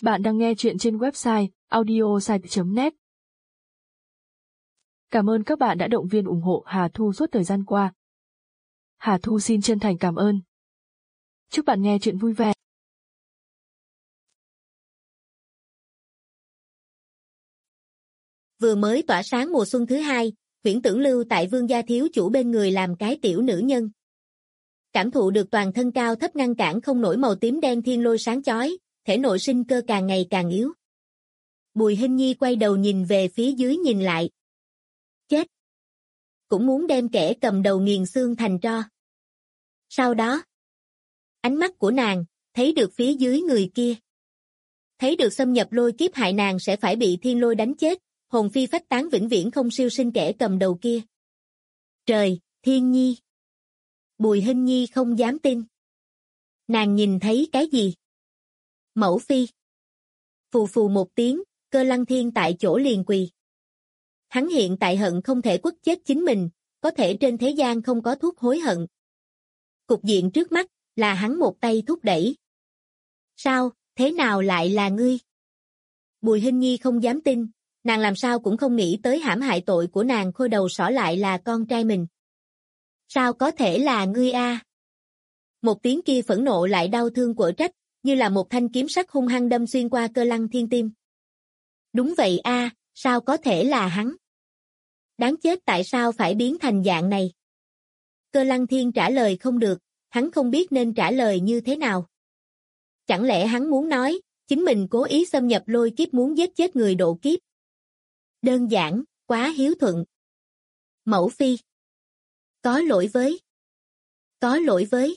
Bạn đang nghe chuyện trên website audiosite.net. Cảm ơn các bạn đã động viên ủng hộ Hà Thu suốt thời gian qua. Hà Thu xin chân thành cảm ơn. Chúc bạn nghe chuyện vui vẻ. Vừa mới tỏa sáng mùa xuân thứ hai, Huyễn Tưởng lưu tại Vương gia thiếu chủ bên người làm cái tiểu nữ nhân. Cảm thụ được toàn thân cao thấp ngăn cản không nổi màu tím đen thiên lôi sáng chói, thể nội sinh cơ càng ngày càng yếu. Bùi Hinh Nhi quay đầu nhìn về phía dưới nhìn lại. Chết! Cũng muốn đem kẻ cầm đầu nghiền xương thành tro. Sau đó, ánh mắt của nàng, thấy được phía dưới người kia. Thấy được xâm nhập lôi kiếp hại nàng sẽ phải bị thiên lôi đánh chết, hồn phi phách tán vĩnh viễn không siêu sinh kẻ cầm đầu kia. Trời, Thiên Nhi! Bùi Hinh Nhi không dám tin. Nàng nhìn thấy cái gì? Mẫu phi! Phù phù một tiếng, Cơ Lăng Thiên tại chỗ liền quỳ. Hắn hiện tại hận không thể quất chết chính mình, có thể trên thế gian không có thuốc hối hận. Cục diện trước mắt, là hắn một tay thúc đẩy. Sao, thế nào lại là ngươi? Bùi Hinh Nhi không dám tin, nàng làm sao cũng không nghĩ tới hãm hại tội của nàng khôi đầu sỏ lại là con trai mình. Sao có thể là ngươi a? Một tiếng kia phẫn nộ lại đau thương quở trách, như là một thanh kiếm sắc hung hăng đâm xuyên qua Cơ Lăng Thiên tim. Đúng vậy a, sao có thể là hắn? Đáng chết, tại sao phải biến thành dạng này? Cơ Lăng Thiên trả lời không được, hắn không biết nên trả lời như thế nào. Chẳng lẽ hắn muốn nói, chính mình cố ý xâm nhập lôi kiếp muốn giết chết người độ kiếp? Đơn giản, quá hiếu thuận. Mẫu phi! Có lỗi với! Có lỗi với!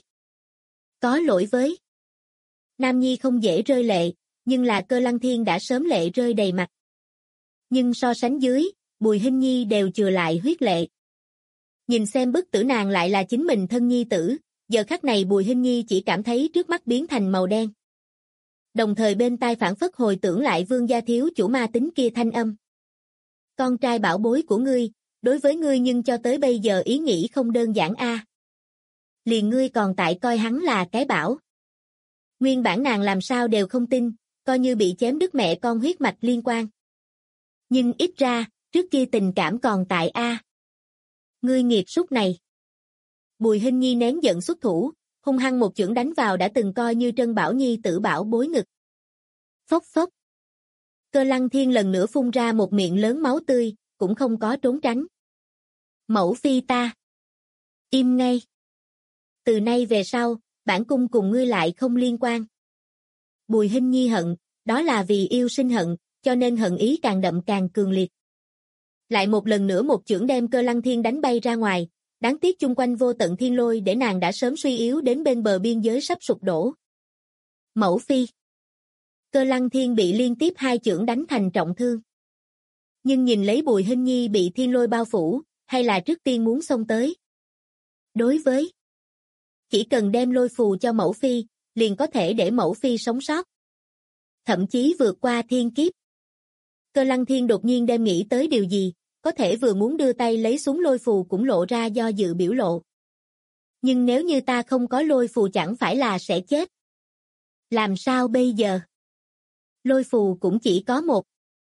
Có lỗi với! Nam nhi không dễ rơi lệ, nhưng là Cơ Lăng Thiên đã sớm lệ rơi đầy mặt. Nhưng so sánh dưới, Bùi Hinh Nhi đều chừa lại huyết lệ. Nhìn xem bức tử nàng lại là chính mình thân nhi tử, giờ khắc này Bùi Hinh Nhi chỉ cảm thấy trước mắt biến thành màu đen. Đồng thời bên tai phản phất hồi tưởng lại Vương gia thiếu chủ ma tính kia thanh âm. Con trai bảo bối của ngươi, đối với ngươi nhưng cho tới bây giờ ý nghĩ không đơn giản a. Liền ngươi còn tại coi hắn là cái bảo. Nguyên bản nàng làm sao đều không tin, coi như bị chém đứt mẹ con huyết mạch liên quan. Nhưng ít ra, trước kia tình cảm còn tại a. Ngươi nghiệt súc này. Bùi Hinh Nhi nén giận xuất thủ, hung hăng một chưởng đánh vào đã từng coi như Trân Bảo Nhi tử bảo bối ngực. Phốc phốc. Cơ Lăng Thiên lần nữa phun ra một miệng lớn máu tươi, cũng không có trốn tránh. Mẫu phi ta. Im ngay. Từ nay về sau, bản cung cùng ngươi lại không liên quan. Bùi Hinh Nhi hận, đó là vì yêu sinh hận, cho nên hận ý càng đậm càng cường liệt. Lại một lần nữa một chưởng đem Cơ Lăng Thiên đánh bay ra ngoài, đáng tiếc chung quanh vô tận thiên lôi để nàng đã sớm suy yếu đến bên bờ biên giới sắp sụp đổ. Mẫu phi! Cơ Lăng Thiên bị liên tiếp hai chưởng đánh thành trọng thương. Nhưng nhìn lấy Bùi Hinh Nhi bị thiên lôi bao phủ, hay là trước tiên muốn xông tới. Đối với chỉ cần đem lôi phù cho mẫu phi, liền có thể để mẫu phi sống sót. Thậm chí vượt qua thiên kiếp. Cơ Lăng Thiên đột nhiên đem nghĩ tới điều gì, có thể vừa muốn đưa tay lấy súng lôi phù cũng lộ ra do dự biểu lộ. Nhưng nếu như ta không có lôi phù chẳng phải là sẽ chết. Làm sao bây giờ? Lôi phù cũng chỉ có một.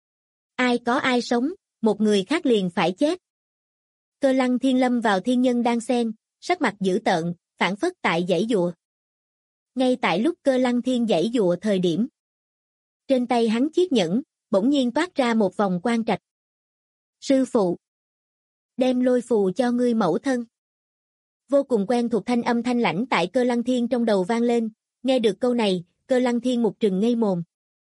Ai có ai sống, một người khác liền phải chết. Cơ Lăng Thiên lâm vào thiên nhân đang xen, sắc mặt dữ tợn, phản phất tại giãy giụa. Ngay tại lúc Cơ Lăng Thiên giãy giụa thời điểm, trên tay hắn chiếc nhẫn, bỗng nhiên toát ra một vòng quang trạch. Sư phụ! Đem lôi phù cho ngươi mẫu thân. Vô cùng quen thuộc thanh âm thanh lãnh tại Cơ Lăng Thiên trong đầu vang lên, nghe được câu này, Cơ Lăng Thiên một trừng ngây mồm.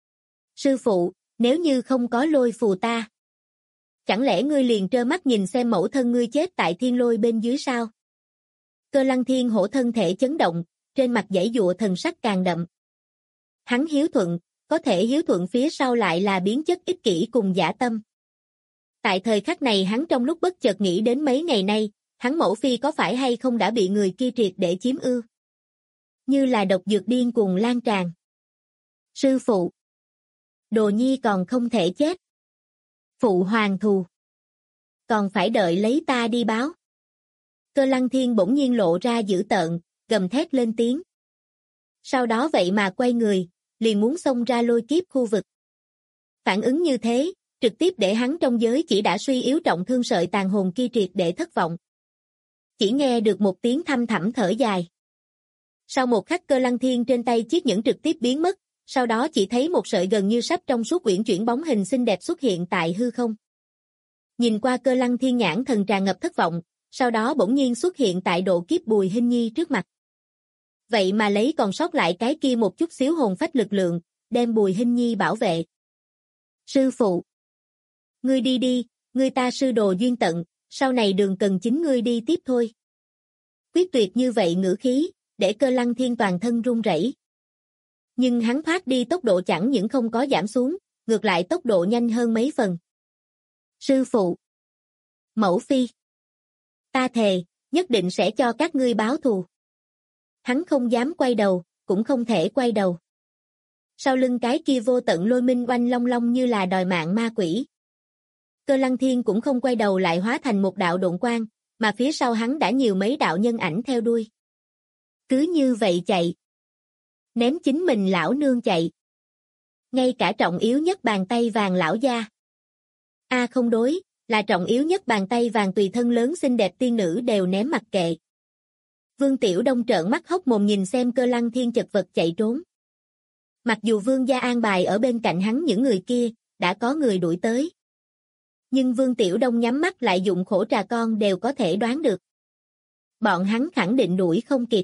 Sư phụ, nếu như không có lôi phù ta, chẳng lẽ ngươi liền trơ mắt nhìn xem mẫu thân ngươi chết tại thiên lôi bên dưới sao? Cơ Lăng Thiên hổ thân thể chấn động, trên mặt giãy giụa thần sắc càng đậm. Hắn hiếu thuận, có thể hiếu thuận phía sau lại là biến chất ích kỷ cùng dã tâm. Tại thời khắc này hắn trong lúc bất chợt nghĩ đến mấy ngày nay, hắn mẫu phi có phải hay không đã bị người kia triệt để chiếm ưu. Như là độc dược điên cuồng lan tràn. Sư phụ! Đồ nhi còn không thể chết. Phụ hoàng thù. Còn phải đợi lấy ta đi báo. Cơ Lăng Thiên bỗng nhiên lộ ra dữ tợn, gầm thét lên tiếng. Sau đó vậy mà quay người, liền muốn xông ra lôi kiếp khu vực. Phản ứng như thế, trực tiếp để hắn trong giới chỉ đã suy yếu trọng thương sợi tàn hồn kia triệt để thất vọng. Chỉ nghe được một tiếng thăm thẳm thở dài. Sau một khắc Cơ Lăng Thiên trên tay chiếc nhẫn trực tiếp biến mất, sau đó chỉ thấy một sợi gần như sắp trong suốt uyển chuyển bóng hình xinh đẹp xuất hiện tại hư không. Nhìn qua Cơ Lăng Thiên nhãn thần tràn ngập thất vọng, sau đó bỗng nhiên xuất hiện tại độ kiếp Bùi Hinh Nhi trước mặt. Vậy mà lấy còn sót lại cái kia một chút xíu hồn phách lực lượng, đem Bùi Hinh Nhi bảo vệ. Sư phụ! Ngươi đi đi, ngươi ta sư đồ duyên tận, sau này đường cần chính ngươi đi tiếp thôi. Quyết tuyệt như vậy ngữ khí, để Cơ Lăng Thiên toàn thân run rẩy. Nhưng hắn thoát đi tốc độ chẳng những không có giảm xuống, ngược lại tốc độ nhanh hơn mấy phần. Sư phụ! Mẫu phi! Ta thề, nhất định sẽ cho các ngươi báo thù. Hắn không dám quay đầu, cũng không thể quay đầu. Sau lưng cái kia vô tận lôi minh oanh long long như là đòi mạng ma quỷ. Cơ Lăng Thiên cũng không quay đầu lại hóa thành một đạo độn quang, mà phía sau hắn đã nhiều mấy đạo nhân ảnh theo đuôi. Cứ như vậy chạy. Ném chính mình lão nương chạy. Ngay cả trọng yếu nhất bàn tay vàng lão gia. Không đối, là trọng yếu nhất bàn tay vàng tùy thân lớn xinh đẹp tiên nữ đều ném mặc kệ. Vương Tiểu Đông trợn mắt hốc mồm nhìn xem Cơ Lăng Thiên chật vật chạy trốn. Mặc dù Vương gia an bài ở bên cạnh hắn những người kia, đã có người đuổi tới. Nhưng Vương Tiểu Đông nhắm mắt lại dụng khổ trà con đều có thể đoán được. Bọn hắn khẳng định đuổi không kịp.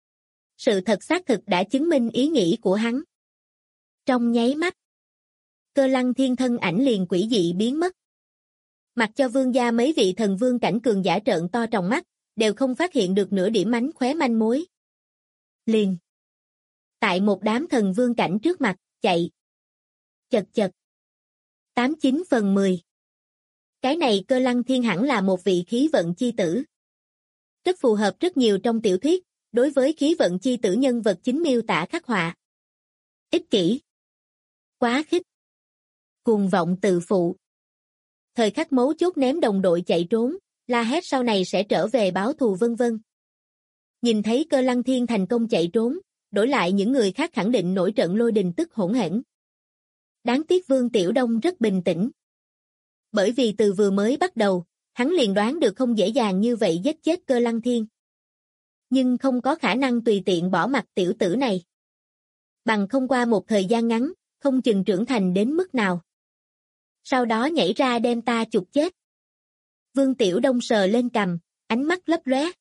Sự thật xác thực đã chứng minh ý nghĩ của hắn. Trong nháy mắt, Cơ Lăng Thiên thân ảnh liền quỷ dị biến mất. Mặc cho vương gia mấy vị thần vương cảnh cường giả trợn to tròng mắt, đều không phát hiện được nửa điểm mánh khóe manh mối. Liền. Tại một đám thần vương cảnh trước mặt, chạy. Chật chật. 89/10. Cái này Cơ Lăng Thiên hẳn là một vị khí vận chi tử. Rất phù hợp rất nhiều trong tiểu thuyết, đối với khí vận chi tử nhân vật chính miêu tả khắc họa. Ích kỷ. Quá khích. Cuồng vọng tự phụ. Thời khắc mấu chốt ném đồng đội chạy trốn, la hét sau này sẽ trở về báo thù vân vân. Nhìn thấy Cơ Lăng Thiên thành công chạy trốn, đổi lại những người khác khẳng định nổi trận lôi đình tức hỗn hển. Đáng tiếc Vương Tiểu Đông rất bình tĩnh. Bởi vì từ vừa mới bắt đầu, hắn liền đoán được không dễ dàng như vậy giết chết Cơ Lăng Thiên. Nhưng không có khả năng tùy tiện bỏ mặc tiểu tử này. Bằng không qua một thời gian ngắn, không chừng trưởng thành đến mức nào. Sau đó nhảy ra đem ta chụp chết. Vương Tiểu Đông sờ lên cằm, ánh mắt lấp lóe.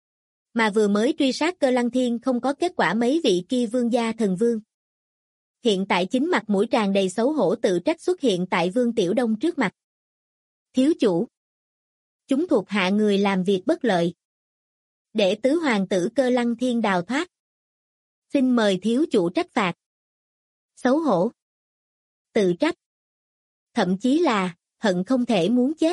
Mà vừa mới truy sát Cơ Lăng Thiên không có kết quả mấy vị kia vương gia thần vương. Hiện tại chính mặt mũi tràn đầy xấu hổ tự trách xuất hiện tại Vương Tiểu Đông trước mặt. Thiếu chủ. Chúng thuộc hạ người làm việc bất lợi. Để tứ hoàng tử Cơ Lăng Thiên đào thoát. Xin mời thiếu chủ trách phạt. Xấu hổ. Tự trách. Thậm chí là, hận không thể muốn chết.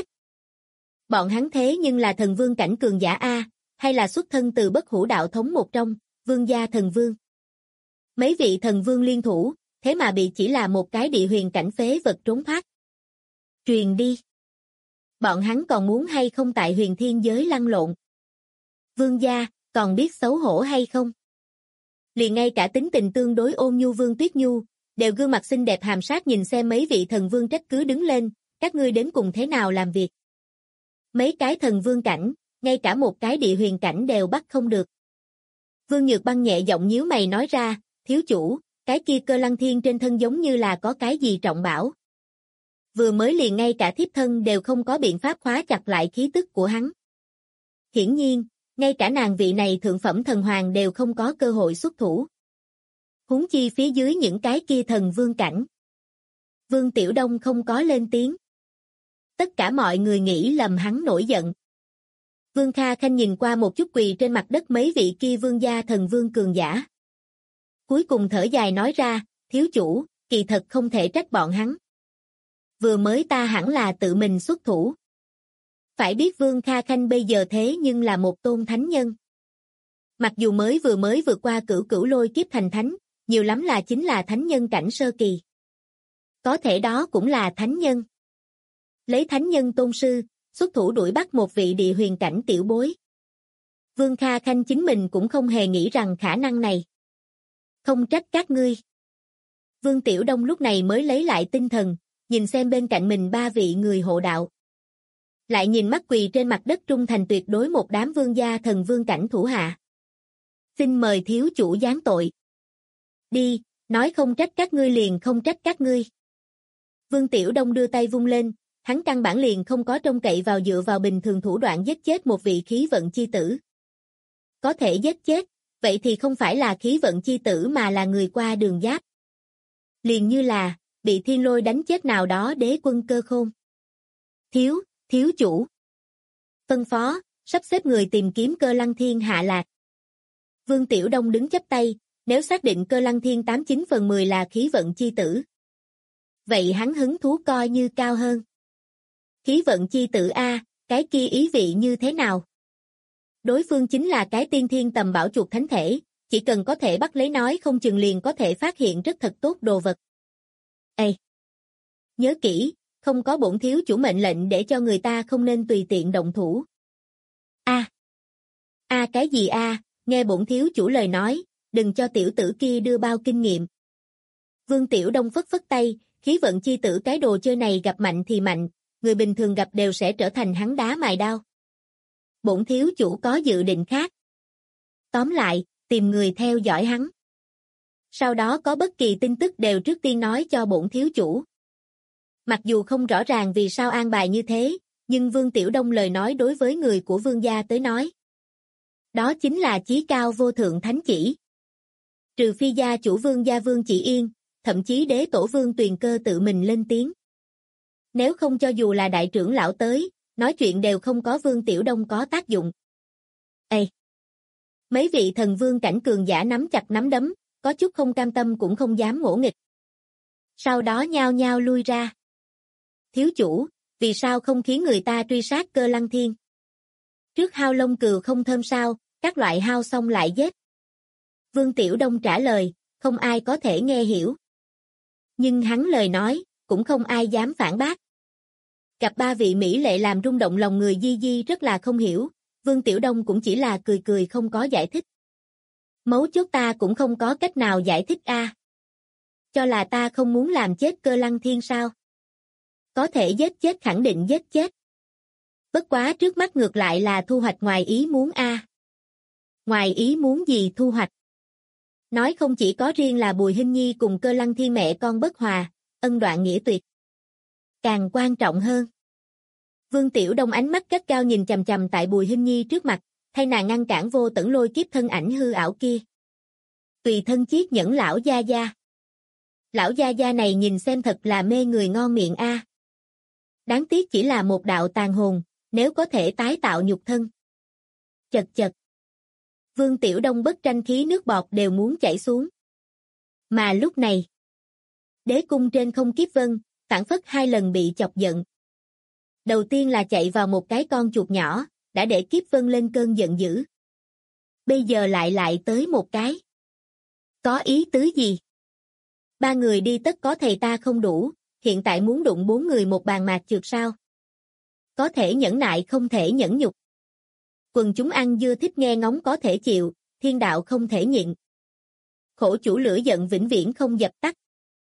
Bọn hắn thế nhưng là thần vương cảnh cường giả A, hay là xuất thân từ bất hủ đạo thống một trong, vương gia thần vương. Mấy vị thần vương liên thủ, thế mà bị chỉ là một cái địa huyền cảnh phế vật trốn thoát. Truyền đi. Bọn hắn còn muốn hay không tại huyền thiên giới lăn lộn. Vương gia, còn biết xấu hổ hay không? Liền ngay cả tính tình tương đối ôn nhu Vương Tuyết Nhu, đều gương mặt xinh đẹp hàm sát nhìn xem mấy vị thần vương trách cứ đứng lên, các ngươi đến cùng thế nào làm việc. Mấy cái thần vương cảnh, ngay cả một cái địa huyền cảnh đều bắt không được. Vương Nhược Băng nhẹ giọng nhíu mày nói ra, thiếu chủ, cái kia Cơ Lăng Thiên trên thân giống như là có cái gì trọng bảo. Vừa mới liền ngay cả thiếp thân đều không có biện pháp khóa chặt lại khí tức của hắn. Hiển nhiên, ngay cả nàng vị này thượng phẩm thần hoàng đều không có cơ hội xuất thủ. Huống chi phía dưới những cái kia thần vương cảnh. Vương Tiểu Đông không có lên tiếng. Tất cả mọi người nghĩ lầm hắn nổi giận. Vương Kha Khanh nhìn qua một chút quỳ trên mặt đất mấy vị kia vương gia thần vương cường giả. Cuối cùng thở dài nói ra, thiếu chủ, kỳ thật không thể trách bọn hắn. Vừa mới ta hẳn là tự mình xuất thủ. Phải biết Vương Kha Khanh bây giờ thế nhưng là một tôn thánh nhân. Mặc dù vừa mới vượt qua cửu lôi kiếp thành thánh, nhiều lắm là chính là thánh nhân cảnh sơ kỳ. Có thể đó cũng là thánh nhân. Lấy thánh nhân tôn sư, xuất thủ đuổi bắt một vị địa huyền cảnh tiểu bối. Vương Kha Khanh chính mình cũng không hề nghĩ rằng khả năng này. Không trách các ngươi. Vương Tiểu Đông lúc này mới lấy lại tinh thần, nhìn xem bên cạnh mình ba vị người hộ đạo. Lại nhìn mắt quỳ trên mặt đất trung thành tuyệt đối một đám vương gia thần vương cảnh thủ hạ. Xin mời thiếu chủ giáng tội. Đi, nói không trách các ngươi liền không trách các ngươi. Vương Tiểu Đông đưa tay vung lên, hắn căn bản liền không có trông cậy vào dựa vào bình thường thủ đoạn giết chết một vị khí vận chi tử. Có thể giết chết, vậy thì không phải là khí vận chi tử mà là người qua đường giáp. Liền như là, bị thiên lôi đánh chết nào đó đế quân Cơ Khôn. Thiếu chủ. Phân phó, sắp xếp người tìm kiếm Cơ Lăng Thiên hạ lạc. Vương Tiểu Đông đứng chắp tay, nếu xác định Cơ Lăng Thiên 89/10 là khí vận chi tử. Vậy hắn hứng thú coi như cao hơn. Khí vận chi tử A, cái kia ý vị như thế nào? Đối phương chính là cái tiên thiên tầm bảo chuột thánh thể, chỉ cần có thể bắt lấy nói không chừng liền có thể phát hiện rất thật tốt đồ vật. Ê! Nhớ kỹ, không có bổn thiếu chủ mệnh lệnh để cho người ta không nên tùy tiện động thủ. Cái gì nghe bổn thiếu chủ lời nói, đừng cho tiểu tử kia đưa bao kinh nghiệm. Vương Tiểu Đông phất phất tay, khí vận chi tử cái đồ chơi này gặp mạnh thì mạnh, người bình thường gặp đều sẽ trở thành hắn đá mài đao. Bổn thiếu chủ có dự định khác. Tóm lại, tìm người theo dõi hắn. Sau đó có bất kỳ tin tức đều trước tiên nói cho bổn thiếu chủ. Mặc dù không rõ ràng vì sao an bài như thế, nhưng Vương Tiểu Đông lời nói đối với người của Vương gia tới nói. Đó chính là chí cao vô thượng thánh chỉ. Trừ phi gia chủ Vương gia Vương Chỉ Yên, thậm chí đế tổ Vương Tuyền Cơ tự mình lên tiếng. Nếu không cho dù là đại trưởng lão tới, nói chuyện đều không có Vương Tiểu Đông có tác dụng. Mấy vị thần vương cảnh cường giả nắm chặt nắm đấm, có chút không cam tâm cũng không dám ngỗ nghịch. Sau đó nhao nhao lui ra. Thiếu chủ, vì sao không khiến người ta truy sát Cơ Lăng Thiên? Trước hao lông cừu không thơm sao, các loại hao xong lại giết. Vương Tiểu Đông trả lời, không ai có thể nghe hiểu. Nhưng hắn lời nói, cũng không ai dám phản bác. Gặp ba vị mỹ lệ làm rung động lòng người Di Di rất là không hiểu, Vương Tiểu Đông cũng chỉ là cười cười không có giải thích. Mấu chốt ta cũng không có cách nào giải thích Cho là ta không muốn làm chết Cơ Lăng Thiên sao? Có thể giết chết khẳng định giết chết. Bất quá trước mắt ngược lại là thu hoạch ngoài ý muốn Ngoài ý muốn gì thu hoạch? Nói không chỉ có riêng là Bùi Hinh Nhi cùng Cơ Lăng Thiên mẹ con bất hòa, ân đoạn nghĩa tuyệt. Càng quan trọng hơn. Vương Tiểu Đông ánh mắt gắt cao nhìn chằm chằm tại Bùi Hinh Nhi trước mặt, thay nàng ngăn cản vô tẩn lôi kiếp thân ảnh hư ảo kia. Tùy thân chiết nhẫn lão gia gia. Lão gia gia này nhìn xem thật là mê người ngon miệng Đáng tiếc chỉ là một đạo tàn hồn, nếu có thể tái tạo nhục thân. Chật. Vương Tiểu Đông bất tranh khí nước bọt đều muốn chảy xuống. Mà lúc này, đế cung trên không kiếp vân, phảng phất 2 lần bị chọc giận. Đầu tiên là chạy vào một cái con chuột nhỏ, đã để kiếp vân lên cơn giận dữ. Bây giờ lại tới một cái. Có ý tứ gì? 3 người đi tất có thầy ta không đủ, hiện tại muốn đụng 4 người một bàn mạc trượt sao? Có thể nhẫn nại không thể nhẫn nhục. Quần chúng ăn dưa thích nghe ngóng có thể chịu, thiên đạo không thể nhịn. Khổ chủ lửa giận vĩnh viễn không dập tắt.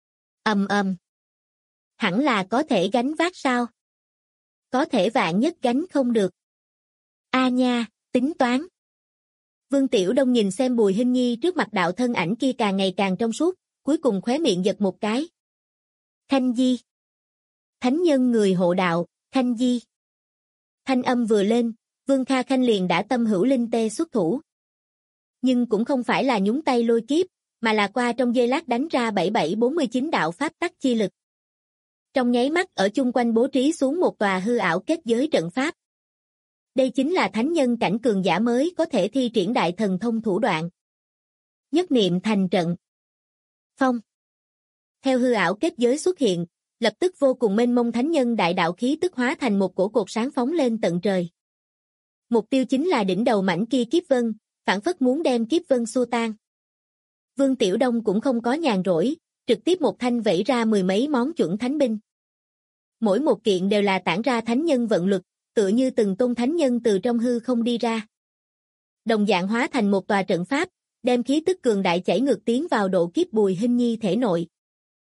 Hẳn là có thể gánh vác sao? Có thể vạn nhất gánh không được. Nha, tính toán. Vương Tiểu Đông nhìn xem Bùi Hinh Nhi trước mặt đạo thân ảnh kia càng ngày càng trong suốt, cuối cùng khóe miệng giật một cái. Khanh Di. Thánh nhân người hộ đạo, Khanh Di. Thanh âm vừa lên, Vương Kha Khanh liền đã tâm hữu linh tê xuất thủ. Nhưng cũng không phải là nhúng tay lôi kiếp, mà là qua trong giây lát đánh ra 7749 đạo pháp tắc chi lực. Trong nháy mắt ở chung quanh bố trí xuống một tòa hư ảo kết giới trận pháp. Đây chính là thánh nhân cảnh cường giả mới có thể thi triển đại thần thông thủ đoạn. Nhất niệm thành trận. Phong. Theo hư ảo kết giới xuất hiện, lập tức vô cùng mênh mông thánh nhân đại đạo khí tức hóa thành một cổ cột sáng phóng lên tận trời. Mục tiêu chính là đỉnh đầu mảnh kia kiếp vân, phảng phất muốn đem kiếp vân xua tan. Vương Tiểu Đông cũng không có nhàn rỗi, trực tiếp một thanh vẩy ra 10 mấy món chuẩn thánh binh. Mỗi một kiện đều là tản ra thánh nhân vận lực, tựa như từng tôn thánh nhân từ trong hư không đi ra. Đồng dạng hóa thành một tòa trận pháp, đem khí tức cường đại chảy ngược tiến vào độ kiếp Bùi Hinh Nhi thể nội.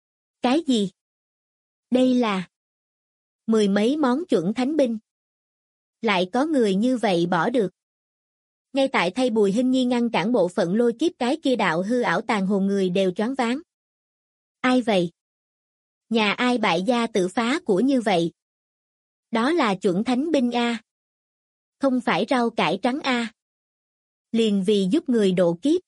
Cái gì? Đây là mười mấy món chuẩn thánh binh. Lại có người như vậy bỏ được. Ngay tại thay Bùi Hinh Nhi ngăn cản bộ phận lôi kiếp cái kia đạo hư ảo tàn hồn người đều choáng váng. Ai vậy? Nhà ai bại gia tự phá của như vậy? Đó là chuẩn thánh binh A. Không phải rau cải trắng A. Liền vì giúp người độ kiếp.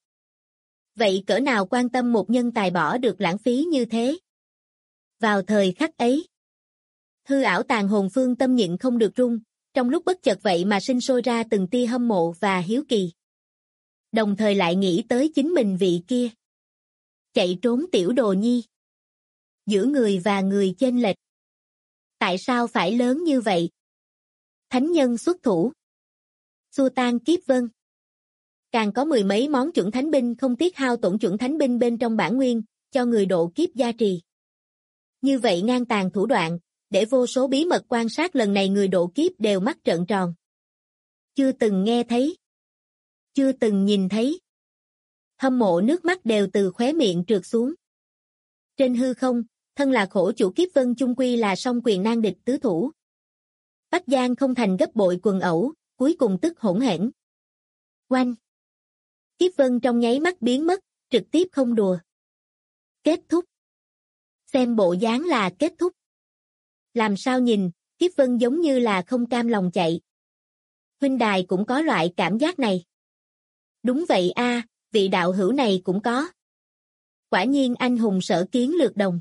Vậy cỡ nào quan tâm một nhân tài bỏ được lãng phí như thế? Vào thời khắc ấy, hư ảo tàn hồn Phương Tâm nhịn không được run, trong lúc bất chợt vậy mà sinh sôi ra từng tia hâm mộ và hiếu kỳ. Đồng thời lại nghĩ tới chính mình vị kia. Chạy trốn tiểu đồ nhi. Giữa người và người chênh lệch. Tại sao phải lớn như vậy? Thánh nhân xuất thủ. Xua tan kiếp vân. Càng có mười mấy món chuẩn thánh binh không tiếc hao tổn chuẩn thánh binh bên trong bản nguyên, cho người độ kiếp gia trì. Như vậy ngang tàn thủ đoạn, để vô số bí mật quan sát lần này người độ kiếp đều mắt trợn tròn. Chưa từng nghe thấy. Chưa từng nhìn thấy. Hâm mộ nước mắt đều từ khóe miệng trượt xuống. Trên hư không, thân là khổ chủ kiếp vân chung quy là song quyền nan địch tứ thủ. Bắc Giang không thành gấp bội quần ẩu, cuối cùng tức hỗn hển. Oanh! Kiếp vân trong nháy mắt biến mất, trực tiếp không đùa. Kết thúc. Xem bộ dáng là kết thúc. Làm sao nhìn, kiếp vân giống như là không cam lòng chạy. Huynh đài cũng có loại cảm giác này. Đúng vậy a, vị đạo hữu này cũng có. Quả nhiên anh hùng sở kiến lược đồng.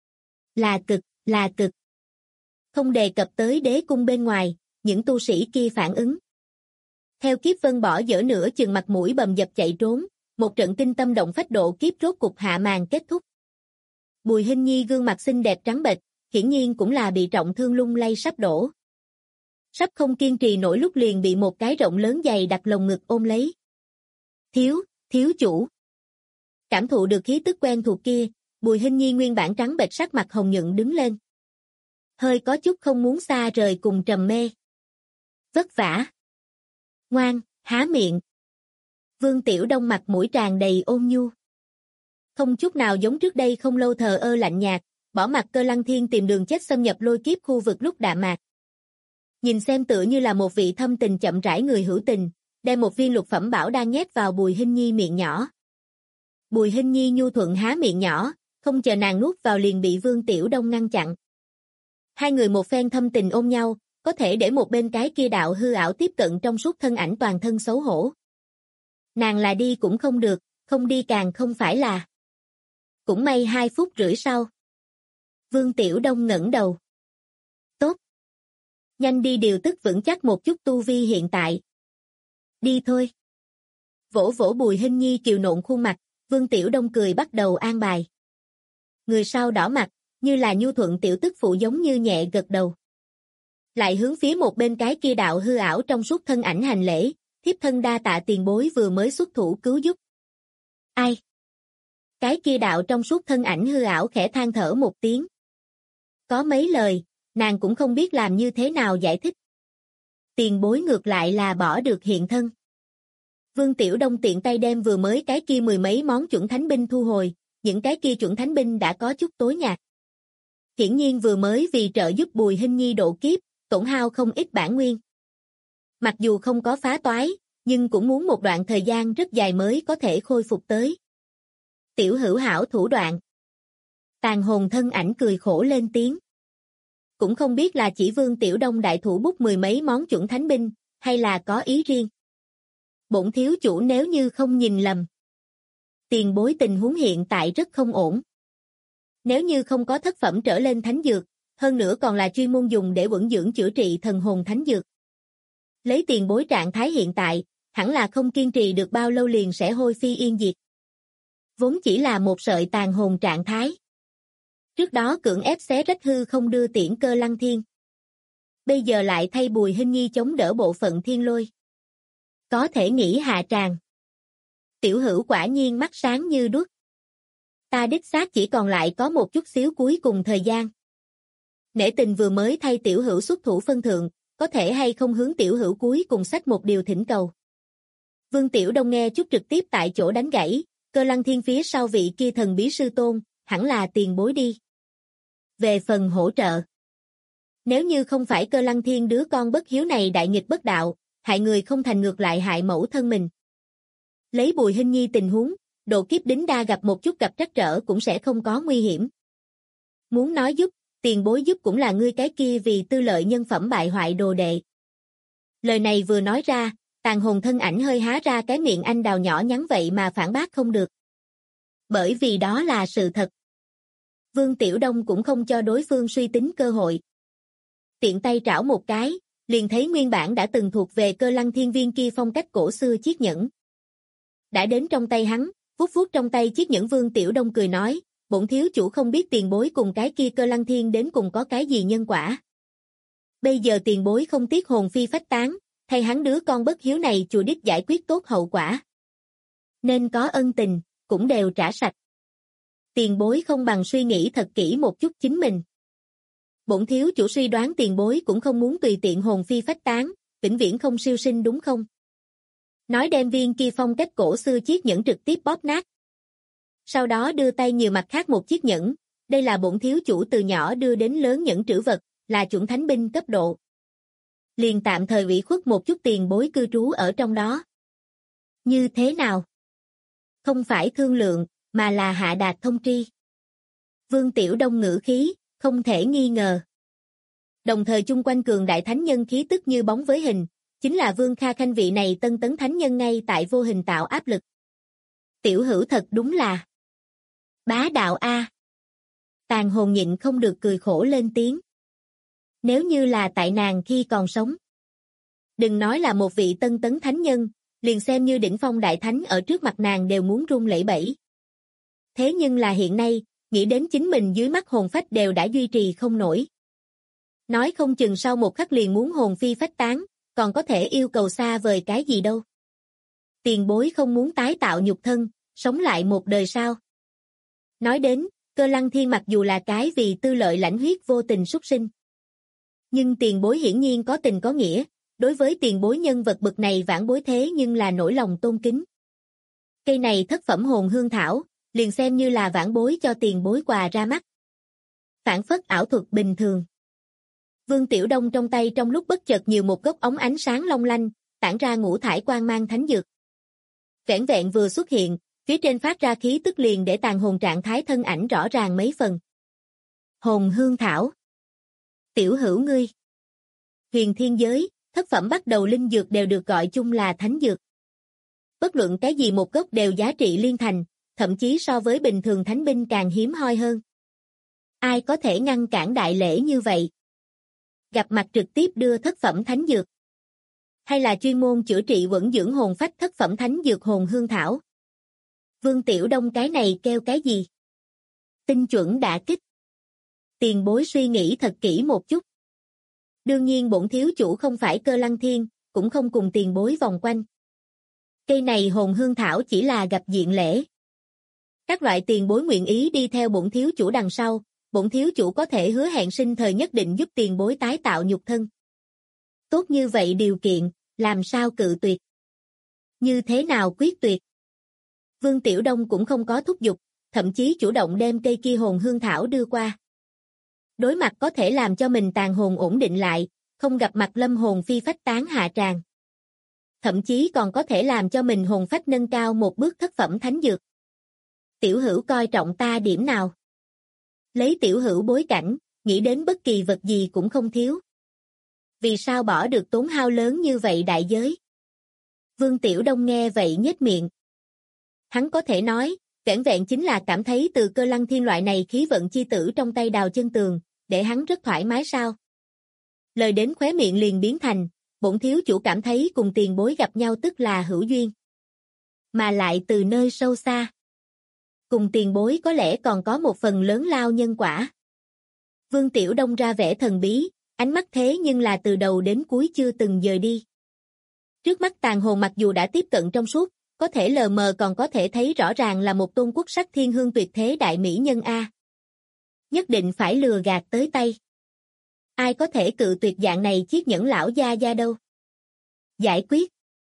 Là cực, là cực. Không đề cập tới đế cung bên ngoài, những tu sĩ kia phản ứng. Theo kiếp vân bỏ dở nửa chừng mặt mũi bầm dập chạy trốn, một trận kinh tâm động phách độ kiếp rốt cục hạ màn kết thúc. Bùi Hinh Nhi gương mặt xinh đẹp trắng bệch, hiển nhiên cũng là bị trọng thương lung lay sắp đổ. Sắp không kiên trì nổi lúc liền bị một cái rộng lớn dày đặt lồng ngực ôm lấy. Thiếu chủ. Cảm thụ được khí tức quen thuộc kia, Bùi Hinh Nhi nguyên bản trắng bệch sắc mặt hồng nhuận đứng lên. Hơi có chút không muốn xa rời cùng trầm mê. Vất vả. Ngoan, há miệng. Vương Tiểu Đông mặt mũi tràn đầy ôn nhu. Không chút nào giống trước đây không lâu thờ ơ lạnh nhạt, bỏ mặc Cơ Lăng Thiên tìm đường chết xâm nhập lôi kiếp khu vực lúc đạm mạc. Nhìn xem tựa như là một vị thâm tình chậm rãi người hữu tình, đem một viên lục phẩm bảo đang nhét vào Bùi Hinh Nhi miệng nhỏ. Bùi Hinh Nhi nhu thuận há miệng nhỏ, không chờ nàng nuốt vào liền bị Vương Tiểu Đông ngăn chặn. Hai người một phen thâm tình ôm nhau, có thể để một bên cái kia đạo hư ảo tiếp cận trong suốt thân ảnh toàn thân xấu hổ. Nàng là đi cũng không được, không đi càng không phải là. Cũng may 2 phút rưỡi sau. Vương Tiểu Đông ngẩng đầu. Tốt. Nhanh đi điều tức vững chắc một chút tu vi hiện tại. Đi thôi. Vỗ vỗ Bùi Hinh Nhi kiều nộn khuôn mặt, Vương Tiểu Đông cười bắt đầu an bài. Người sau đỏ mặt, như là nhu thuận tiểu tức phụ giống như nhẹ gật đầu. Lại hướng phía một bên cái kia đạo hư ảo trong suốt thân ảnh hành lễ, thiếp thân đa tạ tiền bối vừa mới xuất thủ cứu giúp. Ai? Cái kia đạo trong suốt thân ảnh hư ảo khẽ than thở một tiếng. Có mấy lời, nàng cũng không biết làm như thế nào giải thích. Tiền bối ngược lại là bỏ được hiện thân. Vương Tiểu Đông tiện tay đem vừa mới cái kia mười mấy món chuẩn thánh binh thu hồi, những cái kia chuẩn thánh binh đã có chút tối nhạt. Hiển nhiên vừa mới vì trợ giúp Bùi Hinh Nhi độ kiếp, tổn hao không ít bản nguyên. Mặc dù không có phá toái, nhưng cũng muốn một đoạn thời gian rất dài mới có thể khôi phục tới. Tiểu hữu hảo thủ đoạn. Tàn hồn thân ảnh cười khổ lên tiếng. Cũng không biết là chỉ Vương Tiểu Đông đại thủ bút mười mấy món chuẩn thánh binh, hay là có ý riêng. Bổn thiếu chủ nếu như không nhìn lầm. Tiền bối tình huống hiện tại rất không ổn. Nếu như không có thất phẩm trở lên thánh dược, hơn nữa còn là chuyên môn dùng để bẩn dưỡng chữa trị thần hồn thánh dược. Lấy tiền bối trạng thái hiện tại, hẳn là không kiên trì được bao lâu liền sẽ hôi phi yên diệt. Vốn chỉ là một sợi tàn hồn trạng thái. Trước đó cưỡng ép xé rách hư không đưa tiễn Cơ Lăng Thiên. Bây giờ lại thay Bùi Hinh Nhi chống đỡ bộ phận thiên lôi. Có thể nghĩ hạ tràng. Tiểu hữu quả nhiên mắt sáng như đuốc. Ta đích xác chỉ còn lại có một chút xíu cuối cùng thời gian. Nể tình vừa mới thay tiểu hữu xuất thủ phân thượng, có thể hay không hướng tiểu hữu cuối cùng xách một điều thỉnh cầu. Vương Tiểu Đông nghe chút trực tiếp tại chỗ đánh gãy, Cơ Lăng Thiên phía sau vị kia thần bí sư tôn, hẳn là tiền bối đi. Về phần hỗ trợ, nếu như không phải Cơ Lăng Thiên đứa con bất hiếu này đại nghịch bất đạo, hại người không thành ngược lại hại mẫu thân mình. Lấy Bùi Hinh Nhi tình huống, độ kiếp đính đa gặp một chút gặp trắc trở cũng sẽ không có nguy hiểm. Muốn nói giúp, tiền bối giúp cũng là ngươi cái kia vì tư lợi nhân phẩm bại hoại đồ đệ. Lời này vừa nói ra, Tàn Hồn thân ảnh hơi há ra cái miệng anh đào nhỏ nhắn vậy mà phản bác không được. Bởi vì đó là sự thật. Vương Tiểu Đông cũng không cho đối phương suy tính cơ hội. Tiện tay trảo một cái, liền thấy nguyên bản đã từng thuộc về Cơ Lăng Thiên viên kia phong cách cổ xưa chiếc nhẫn. Đã đến trong tay hắn, vuốt vuốt trong tay chiếc nhẫn. Vương Tiểu Đông cười nói, bổn thiếu chủ không biết tiền bối cùng cái kia Cơ Lăng Thiên đến cùng có cái gì nhân quả. Bây giờ tiền bối không tiếc hồn phi phách tán, thay hắn đứa con bất hiếu này chùa đích giải quyết tốt hậu quả. Nên có ân tình, cũng đều trả sạch. Tiền bối không bằng suy nghĩ thật kỹ một chút chính mình. Bổn thiếu chủ suy đoán tiền bối cũng không muốn tùy tiện hồn phi phách tán, vĩnh viễn không siêu sinh đúng không? Nói đem viên kia phong cách cổ xưa chiếc nhẫn trực tiếp bóp nát. Sau đó đưa tay nhiều mặt khác một chiếc nhẫn, đây là bổn thiếu chủ từ nhỏ đưa đến lớn nhẫn trữ vật, là chuẩn thánh binh cấp độ. Liền tạm thời ủy khuất một chút tiền bối cư trú ở trong đó. Như thế nào? Không phải thương lượng, mà là hạ đạt thông tri. Vương Tiểu Đông ngữ khí, không thể nghi ngờ. Đồng thời chung quanh cường đại thánh nhân khí tức như bóng với hình, chính là Vương Kha Khanh vị này tân tấn thánh nhân ngay tại vô hình tạo áp lực. Tiểu hữu thật đúng là bá đạo a. Tàn Hồn nhịn không được cười khổ lên tiếng. Nếu như là tại nàng khi còn sống. Đừng nói là một vị tân tấn thánh nhân, liền xem như đỉnh phong đại thánh ở trước mặt nàng đều muốn run lẩy bẩy. Thế nhưng là hiện nay, nghĩ đến chính mình dưới mắt hồn phách đều đã duy trì không nổi. Nói không chừng sau một khắc liền muốn hồn phi phách tán, còn có thể yêu cầu xa vời cái gì đâu. Tiền bối không muốn tái tạo nhục thân, sống lại một đời sao. Nói đến, Cơ Lăng Thiên mặc dù là cái vì tư lợi lãnh huyết vô tình súc sinh. Nhưng tiền bối hiển nhiên có tình có nghĩa, đối với tiền bối nhân vật bậc này vãn bối thế nhưng là nỗi lòng tôn kính. Cây này thất phẩm hồn hương thảo, liền xem như là vãn bối cho tiền bối quà ra mắt. Phản phất ảo thuật bình thường. Vương Tiểu Đông trong tay trong lúc bất chợt nhiều một gốc ống ánh sáng long lanh, tản ra ngũ thải quang mang thánh dược. Vẻn vẹn vừa xuất hiện, phía trên phát ra khí tức liền để Tàn Hồn trạng thái thân ảnh rõ ràng mấy phần. Hồn hương thảo. Tiểu hữu ngươi. Huyền thiên giới, thất phẩm bắt đầu linh dược đều được gọi chung là thánh dược. Bất luận cái gì một gốc đều giá trị liên thành, thậm chí so với bình thường thánh binh càng hiếm hoi hơn. Ai có thể ngăn cản đại lễ như vậy? Gặp mặt trực tiếp đưa thất phẩm thánh dược. Hay là chuyên môn chữa trị vững dưỡng hồn phách thất phẩm thánh dược hồn hương thảo? Vương Tiểu Đông cái này kêu cái gì? Tinh chuẩn đả kích. Tiền bối suy nghĩ thật kỹ một chút. Đương nhiên bổn thiếu chủ không phải Cơ Lăng Thiên, cũng không cùng tiền bối vòng quanh. Cây này hồn hương thảo chỉ là gặp diện lễ. Các loại tiền bối nguyện ý đi theo bổn thiếu chủ đằng sau, bổn thiếu chủ có thể hứa hẹn sinh thời nhất định giúp tiền bối tái tạo nhục thân. Tốt như vậy điều kiện, làm sao cự tuyệt? Như thế nào quyết tuyệt? Vương Tiểu Đông cũng không có thúc giục, thậm chí chủ động đem cây kia hồn hương thảo đưa qua. Đối mặt có thể làm cho mình tàn hồn ổn định lại, không gặp mặt lâm hồn phi phách tán hạ tràng. Thậm chí còn có thể làm cho mình hồn phách nâng cao một bước thất phẩm thánh dược. Tiểu hữu coi trọng ta điểm nào? Lấy tiểu hữu bối cảnh, nghĩ đến bất kỳ vật gì cũng không thiếu. Vì sao bỏ được tốn hao lớn như vậy đại giới? Vương Tiểu Đông nghe vậy nhếch miệng. Hắn có thể nói, vẻn vẹn chính là cảm thấy từ Cơ Lăng Thiên loại này khí vận chi tử trong tay đào chân tường, để hắn rất thoải mái sao? Lời đến khóe miệng liền biến thành, bổn thiếu chủ cảm thấy cùng tiền bối gặp nhau tức là hữu duyên. Mà lại từ nơi sâu xa. Cùng tiền bối có lẽ còn có một phần lớn lao nhân quả. Vương Tiểu Đông ra vẻ thần bí, ánh mắt thế nhưng là từ đầu đến cuối chưa từng rời đi. Trước mắt Tàn Hồn mặc dù đã tiếp cận trong suốt, có thể lờ mờ còn có thể thấy rõ ràng là một tôn quốc sắc thiên hương tuyệt thế đại mỹ nhân A. Nhất định phải lừa gạt tới tay. Ai có thể cự tuyệt dạng này chiếc nhẫn lão gia gia đâu. Giải quyết.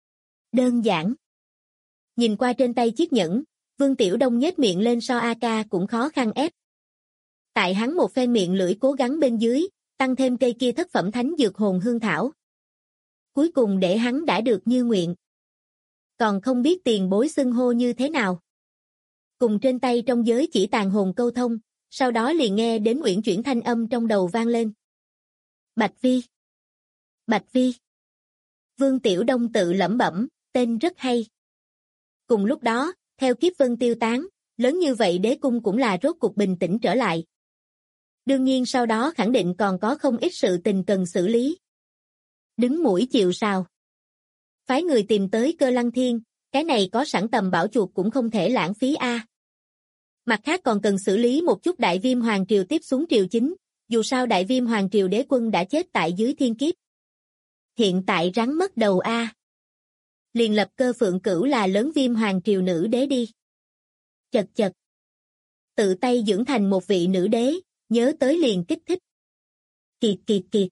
Đơn giản. Nhìn qua trên tay chiếc nhẫn, Vương Tiểu Đông nhếch miệng lên so AK cũng khó khăn ép. Tại hắn một phen miệng lưỡi cố gắng bên dưới, tăng thêm cây kia thất phẩm thánh dược hồn hương thảo. Cuối cùng để hắn đã được như nguyện. Còn không biết tiền bối xưng hô như thế nào. Cùng trên tay trong giới chỉ tàn hồn câu thông, sau đó liền nghe đến uyển chuyển thanh âm trong đầu vang lên. Bạch Vi. Bạch Vi. Vương Tiểu Đông tự lẩm bẩm, tên rất hay. Cùng lúc đó, theo kiếp vân tiêu tán, lớn như vậy đế cung cũng là rốt cục bình tĩnh trở lại. Đương nhiên sau đó khẳng định còn có không ít sự tình cần xử lý. Đứng mũi chịu sào. Phái người tìm tới Cơ Lăng Thiên, cái này có sẵn tầm bảo chuột cũng không thể lãng phí a. Mặt khác còn cần xử lý một chút Đại Viêm Hoàng Triều tiếp xuống triều chính, dù sao Đại Viêm Hoàng Triều đế quân đã chết tại dưới thiên kiếp. Hiện tại rắn mất đầu a. Liền lập Cơ Phượng Cửu là lớn Viêm Hoàng Triều nữ đế đi. Chật chật. Tự tay dưỡng thành một vị nữ đế, nhớ tới liền kích thích. Kiệt kiệt kiệt.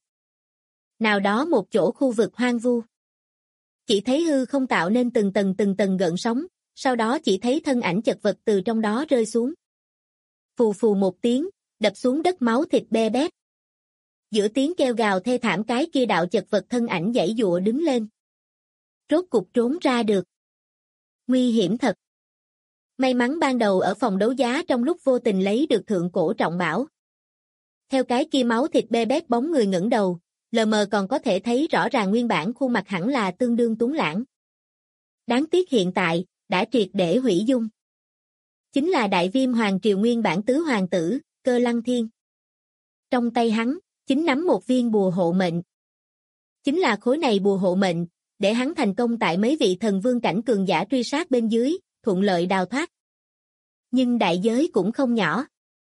Nào đó một chỗ khu vực hoang vu. Chỉ thấy hư không tạo nên từng tầng gợn sóng, sau đó chỉ thấy thân ảnh chật vật từ trong đó rơi xuống. Phù phù một tiếng, đập xuống đất máu thịt be bét. Giữa tiếng kêu gào thê thảm cái kia đạo chật vật thân ảnh giãy giụa đứng lên. Rốt cục trốn ra được. Nguy hiểm thật. May mắn ban đầu ở phòng đấu giá trong lúc vô tình lấy được thượng cổ trọng bảo. Theo cái kia máu thịt bê bét bóng người ngẩng đầu, lờ mờ còn có thể thấy rõ ràng nguyên bản khuôn mặt hẳn là tương đương tuấn lãng. Đáng tiếc hiện tại, đã triệt để hủy dung. Chính là Đại Viêm Hoàng Triều nguyên bản tứ hoàng tử, Cơ Lăng Thiên. Trong tay hắn, chính nắm một viên bùa hộ mệnh. Chính là khối này bùa hộ mệnh, để hắn thành công tại mấy vị thần vương cảnh cường giả truy sát bên dưới, thuận lợi đào thoát. Nhưng đại giới cũng không nhỏ.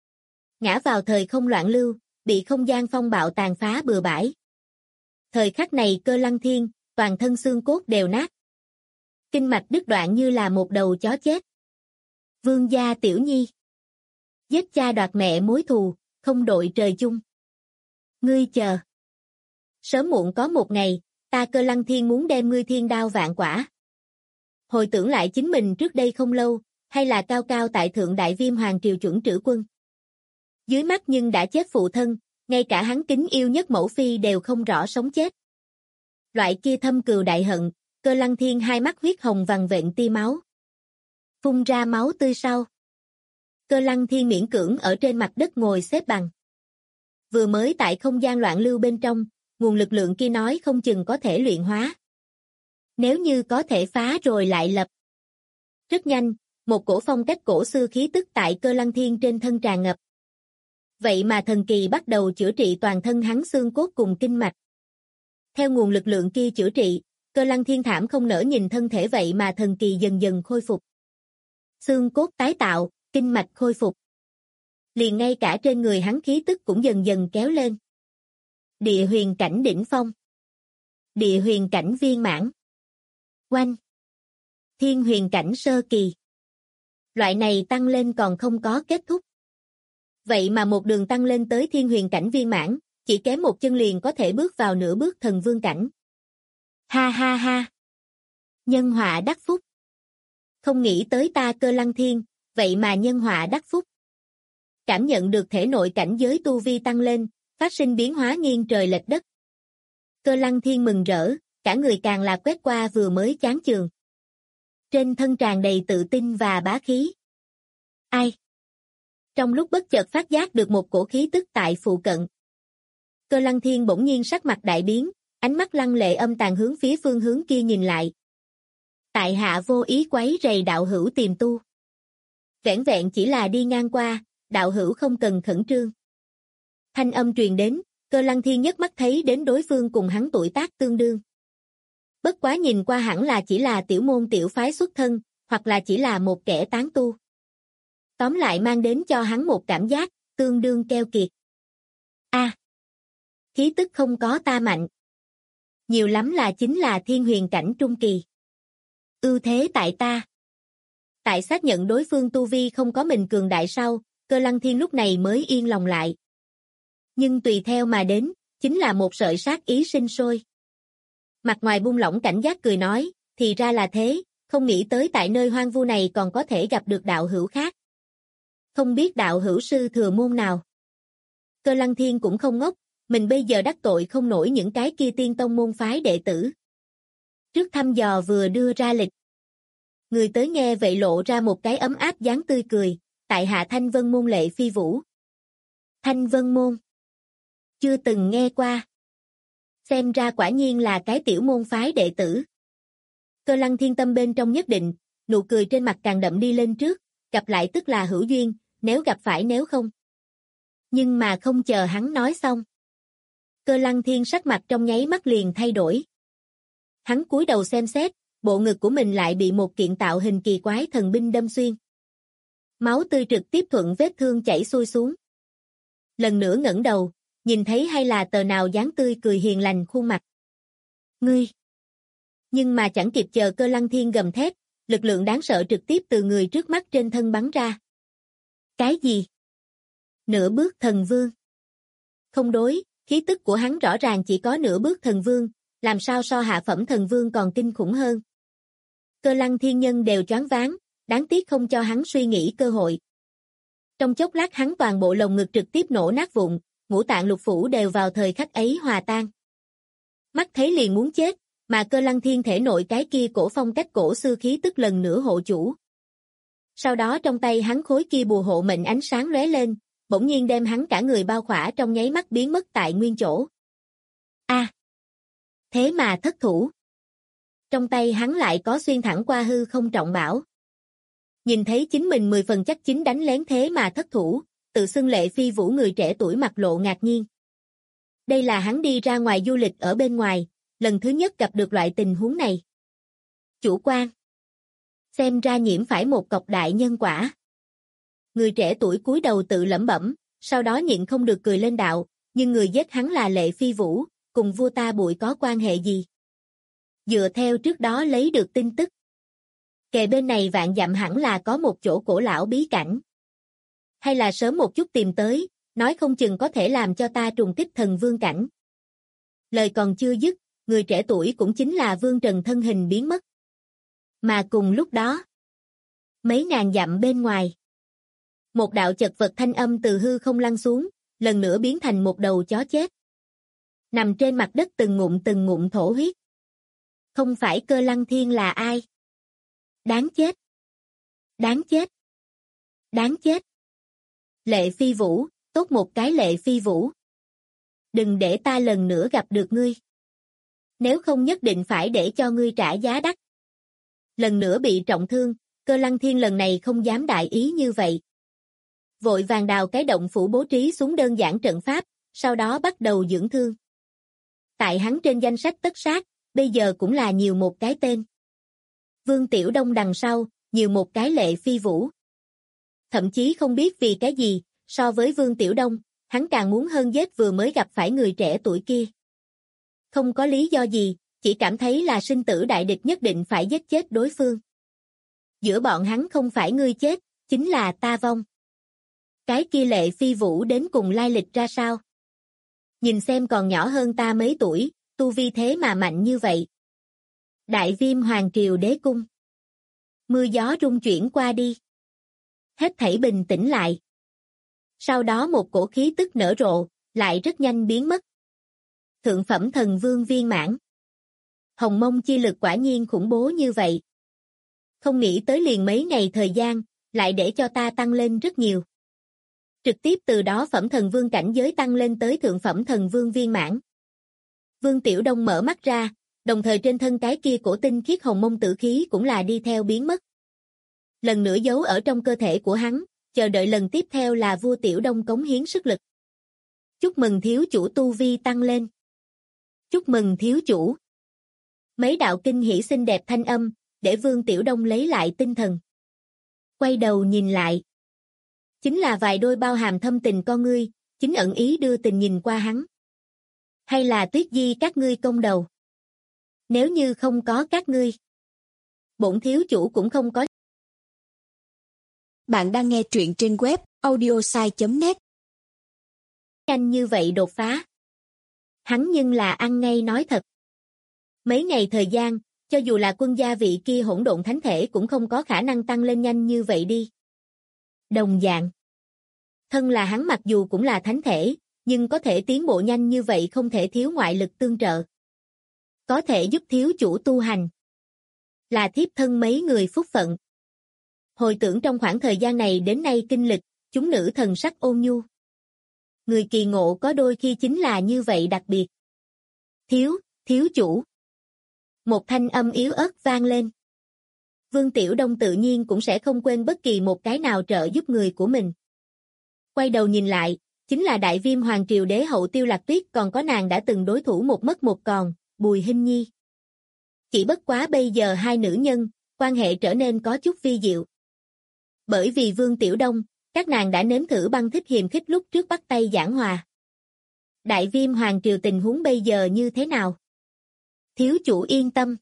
Ngã vào thời không loạn lưu, bị không gian phong bạo tàn phá bừa bãi. Thời khắc này Cơ Lăng Thiên, toàn thân xương cốt đều nát. Kinh mạch đứt đoạn như là một đầu chó chết. Vương gia tiểu nhi. Giết cha đoạt mẹ mối thù, không đội trời chung. Ngươi chờ. Sớm muộn có một ngày, ta Cơ Lăng Thiên muốn đem ngươi thiên đao vạn quả. Hồi tưởng lại chính mình trước đây không lâu, hay là cao cao tại thượng Đại Viêm Hoàng Triều chuẩn trữ quân. Dưới mắt nhưng đã chết phụ thân, ngay cả hắn kính yêu nhất mẫu phi đều không rõ sống chết. Loại kia thâm cừu đại hận, Cơ Lăng Thiên hai mắt huyết hồng vằn vện tia máu. Phun ra máu tươi sau. Cơ Lăng Thiên miễn cưỡng ở trên mặt đất ngồi xếp bằng. Vừa mới tại không gian loạn lưu bên trong, nguồn lực lượng kia nói không chừng có thể luyện hóa. Nếu như có thể phá rồi lại lập. Rất nhanh, một cổ phong cách cổ xưa khí tức tại Cơ Lăng Thiên trên thân tràn ngập. Vậy mà thần kỳ bắt đầu chữa trị toàn thân hắn xương cốt cùng kinh mạch. Theo nguồn lực lượng kia chữa trị, Cơ Lăng Thiên thảm không nỡ nhìn thân thể vậy mà thần kỳ dần dần khôi phục. Xương cốt tái tạo, kinh mạch khôi phục. Liền ngay cả trên người hắn khí tức cũng dần dần kéo lên. Địa huyền cảnh đỉnh phong. Địa huyền cảnh viên mãn. Oanh. Thiên huyền cảnh sơ kỳ. Loại này tăng lên còn không có kết thúc. Vậy mà một đường tăng lên tới thiên huyền cảnh viên mãn, chỉ kém một chân liền có thể bước vào nửa bước thần vương cảnh. Ha ha ha. Nhân họa đắc phúc. Không nghĩ tới ta Cơ Lăng Thiên, vậy mà nhân họa đắc phúc. Cảm nhận được thể nội cảnh giới tu vi tăng lên, phát sinh biến hóa nghiêng trời lệch đất. Cơ Lăng Thiên mừng rỡ, cả người càng là quét qua vừa mới chán chường. Trên thân tràn đầy tự tin và bá khí. Ai? Trong lúc bất chợt phát giác được một cổ khí tức tại phụ cận. Cơ Lăng Thiên bỗng nhiên sắc mặt đại biến, ánh mắt lăng lệ âm tàn hướng phía phương hướng kia nhìn lại. Tại hạ vô ý quấy rầy đạo hữu tìm tu. Vẻn vẹn chỉ là đi ngang qua, đạo hữu không cần khẩn trương. Thanh âm truyền đến, Cơ Lăng Thiên nhất mắt thấy đến đối phương cùng hắn tuổi tác tương đương. Bất quá nhìn qua hẳn là chỉ là tiểu môn tiểu phái xuất thân, hoặc là chỉ là một kẻ tán tu. Tóm lại mang đến cho hắn một cảm giác, tương đương keo kiệt. Khí tức không có ta mạnh. Nhiều lắm là chính là thiên huyền cảnh trung kỳ. Ưu thế tại ta. Tại xác nhận đối phương tu vi không có mình cường đại sau, Cơ Lăng Thiên lúc này mới yên lòng lại. Nhưng tùy theo mà đến, chính là một sợi sát ý sinh sôi. Mặt ngoài buông lỏng cảnh giác cười nói, thì ra là thế, không nghĩ tới tại nơi hoang vu này còn có thể gặp được đạo hữu khác. Không biết đạo hữu sư thừa môn nào. Cơ Lăng Thiên cũng không ngốc, mình bây giờ đắc tội không nổi những cái kia tiên tông môn phái đệ tử. Trước thăm dò vừa đưa ra lịch. Người tới nghe vậy lộ ra một cái ấm áp dáng tươi cười, tại hạ Thanh Vân Môn Lệ Phi Vũ. Thanh Vân Môn. Chưa từng nghe qua. Xem ra quả nhiên là cái tiểu môn phái đệ tử. Cơ Lăng Thiên tâm bên trong nhất định, nụ cười trên mặt càng đậm đi lên trước, gặp lại tức là hữu duyên, nếu gặp phải nếu không. Nhưng mà không chờ hắn nói xong. Cơ Lăng Thiên sắc mặt trong nháy mắt liền thay đổi. Hắn cúi đầu xem xét, bộ ngực của mình lại bị một kiện tạo hình kỳ quái thần binh đâm xuyên. Máu tươi trực tiếp thuận vết thương chảy xuôi xuống. Lần nữa ngẩng đầu, nhìn thấy hay là tờ nào dáng tươi cười hiền lành khuôn mặt. Ngươi! Nhưng mà chẳng kịp chờ Cơ Lăng Thiên gầm thét, lực lượng đáng sợ trực tiếp từ người trước mắt trên thân bắn ra. Cái gì? Nửa bước thần vương. Không đối, khí tức của hắn rõ ràng chỉ có nửa bước thần vương, làm sao so hạ phẩm thần vương còn kinh khủng hơn. Cơ Lăng Thiên nhân đều choáng váng, đáng tiếc không cho hắn suy nghĩ cơ hội. Trong chốc lát hắn toàn bộ lồng ngực trực tiếp nổ nát vụn, ngũ tạng lục phủ đều vào thời khắc ấy hòa tan. Mắt thấy liền muốn chết, mà Cơ Lăng Thiên thể nội cái kia cổ phong cách cổ xưa khí tức lần nữa hộ chủ. Sau đó trong tay hắn khối kia bùa hộ mệnh ánh sáng lóe lên, bỗng nhiên đem hắn cả người bao khỏa trong nháy mắt biến mất tại nguyên chỗ. Thế mà thất thủ. Trong tay hắn lại có xuyên thẳng qua hư không trọng bảo. Nhìn thấy chính mình 10 phần chắc chính đánh lén thế mà thất thủ, tự xưng Lệ Phi Vũ người trẻ tuổi mặt lộ ngạc nhiên. Đây là hắn đi ra ngoài du lịch ở bên ngoài, lần thứ nhất gặp được loại tình huống này. Chủ quan. Xem ra nhiễm phải một cọc đại nhân quả. Người trẻ tuổi cúi đầu tự lẩm bẩm, sau đó nhịn không được cười lên đạo, nhưng người giết hắn là Lệ Phi Vũ, cùng vua ta Bụi có quan hệ gì? Dựa theo trước đó lấy được tin tức. Kề bên này vạn dặm hẳn là có một chỗ cổ lão bí cảnh. Hay là sớm một chút tìm tới, nói không chừng có thể làm cho ta trùng kích thần vương cảnh. Lời còn chưa dứt, người trẻ tuổi cũng chính là Vương Trần thân hình biến mất. Mà cùng lúc đó, mấy ngàn dặm bên ngoài, một đạo chật vật thanh âm từ hư không lăn xuống, lần nữa biến thành một đầu chó chết. Nằm trên mặt đất từng ngụm thổ huyết. Không phải Cơ Lăng Thiên là ai? Đáng chết! Đáng chết! Đáng chết! Lệ Phi Vũ, tốt một cái Lệ Phi Vũ. Đừng để ta lần nữa gặp được ngươi. Nếu không nhất định phải để cho ngươi trả giá đắt. Lần nữa bị trọng thương, Cơ Lăng Thiên lần này không dám đại ý như vậy. Vội vàng đào cái động phủ bố trí xuống đơn giản trận pháp, sau đó bắt đầu dưỡng thương. Tại hắn trên danh sách tất sát, bây giờ cũng là nhiều một cái tên. Vương Tiểu Đông đằng sau, nhiều một cái Lệ Phi Vũ. Thậm chí không biết vì cái gì, so với Vương Tiểu Đông, hắn càng muốn hơn giết vừa mới gặp phải người trẻ tuổi kia. Không có lý do gì, chỉ cảm thấy là sinh tử đại địch nhất định phải giết chết đối phương. Giữa bọn hắn không phải ngươi chết, chính là ta vong. Cái kia Lệ Phi Vũ đến cùng lai lịch ra sao? Nhìn xem còn nhỏ hơn ta mấy tuổi, tu vi thế mà mạnh như vậy. Đại Viêm Hoàng Triều Đế Cung. Mưa gió rung chuyển qua đi. Hết thảy bình tĩnh lại. Sau đó một cổ khí tức nở rộ, lại rất nhanh biến mất. Thượng phẩm thần vương viên mãn. Hồng mông chi lực quả nhiên khủng bố như vậy. Không nghĩ tới liền mấy ngày thời gian, lại để cho ta tăng lên rất nhiều. Trực tiếp từ đó phẩm thần vương cảnh giới tăng lên tới thượng phẩm thần vương viên mãn. Vương Tiểu Đông mở mắt ra, đồng thời trên thân cái kia cổ tinh khiết hồng mông tử khí cũng là đi theo biến mất. Lần nữa giấu ở trong cơ thể của hắn, chờ đợi lần tiếp theo là vua Tiểu Đông cống hiến sức lực. Chúc mừng thiếu chủ tu vi tăng lên. Chúc mừng thiếu chủ. Mấy đạo kinh hỉ xinh đẹp thanh âm, để Vương Tiểu Đông lấy lại tinh thần. Quay đầu nhìn lại. Chính là vài đôi bao hàm thâm tình con ngươi, chính ẩn ý đưa tình nhìn qua hắn. Hay là Tuyết Di các ngươi công đầu? Nếu như không có các ngươi, bổn thiếu chủ cũng không có. Bạn đang nghe truyện trên web audiosai.net. Nhanh như vậy đột phá. Hắn nhưng là ăn ngay nói thật. Mấy ngày thời gian, cho dù là quân gia vị kia hỗn độn thánh thể cũng không có khả năng tăng lên nhanh như vậy đi. Đồng dạng. Thân là hắn mặc dù cũng là thánh thể, nhưng có thể tiến bộ nhanh như vậy không thể thiếu ngoại lực tương trợ. Có thể giúp thiếu chủ tu hành. Là thiếp thân mấy người phúc phận. Hồi tưởng trong khoảng thời gian này đến nay kinh lịch, chúng nữ thần sắc ôn nhu. Người kỳ ngộ có đôi khi chính là như vậy đặc biệt. Thiếu chủ. Một thanh âm yếu ớt vang lên. Vương Tiểu Đông tự nhiên cũng sẽ không quên bất kỳ một cái nào trợ giúp người của mình. Quay đầu nhìn lại, chính là Đại Viêm Hoàng Triều Đế hậu Tiêu Lạc Tuyết, còn có nàng đã từng đối thủ một mất một còn, Bùi Hinh Nhi. Chỉ bất quá bây giờ hai nữ nhân, quan hệ trở nên có chút vi diệu. Bởi vì Vương Tiểu Đông, các nàng đã nếm thử băng thích hiềm khích lúc trước bắt tay giảng hòa. Đại Viêm Hoàng Triều tình huống bây giờ như thế nào? Thiếu chủ yên tâm.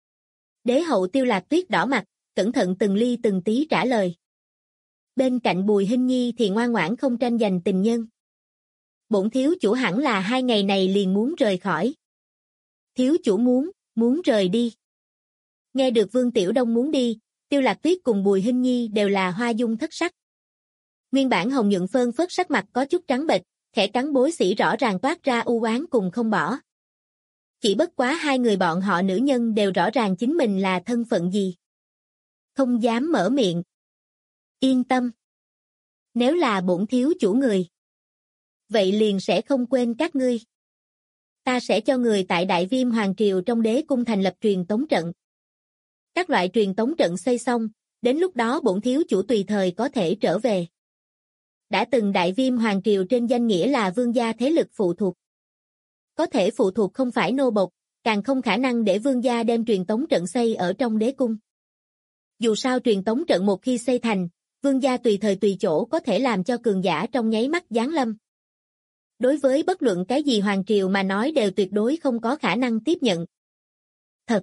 Đế hậu Tiêu Lạc Tuyết đỏ mặt, cẩn thận từng ly từng tí trả lời. Bên cạnh Bùi Hinh Nhi thì ngoan ngoãn không tranh giành tình nhân. Bổn thiếu chủ hẳn là 2 ngày này liền muốn rời khỏi. Thiếu chủ muốn rời đi. Nghe được Vương Tiểu Đông muốn đi, Tiêu Lạc Tuyết cùng Bùi Hinh Nhi đều là hoa dung thất sắc. Nguyên bản hồng nhuận phơn phớt sắc mặt có chút trắng bệch, khẽ cắn bối xỉ rõ ràng toát ra u oán cùng không bỏ. Chỉ bất quá hai người bọn họ nữ nhân đều rõ ràng chính mình là thân phận gì. Không dám mở miệng. Yên tâm. Nếu là bổn thiếu chủ người, vậy liền sẽ không quên các ngươi. Ta sẽ cho người tại Đại Viêm Hoàng Triều trong đế cung thành lập truyền tống trận. Các loại truyền tống trận xây xong, đến lúc đó bổn thiếu chủ tùy thời có thể trở về. Đã từng Đại Viêm Hoàng Triều trên danh nghĩa là vương gia thế lực phụ thuộc. Có thể phụ thuộc không phải nô bộc, càng không khả năng để vương gia đem truyền tống trận xây ở trong đế cung. Dù sao truyền tống trận một khi xây thành, vương gia tùy thời tùy chỗ có thể làm cho cường giả trong nháy mắt giáng lâm. Đối với bất luận cái gì Hoàng Triều mà nói đều tuyệt đối không có khả năng tiếp nhận. Thật!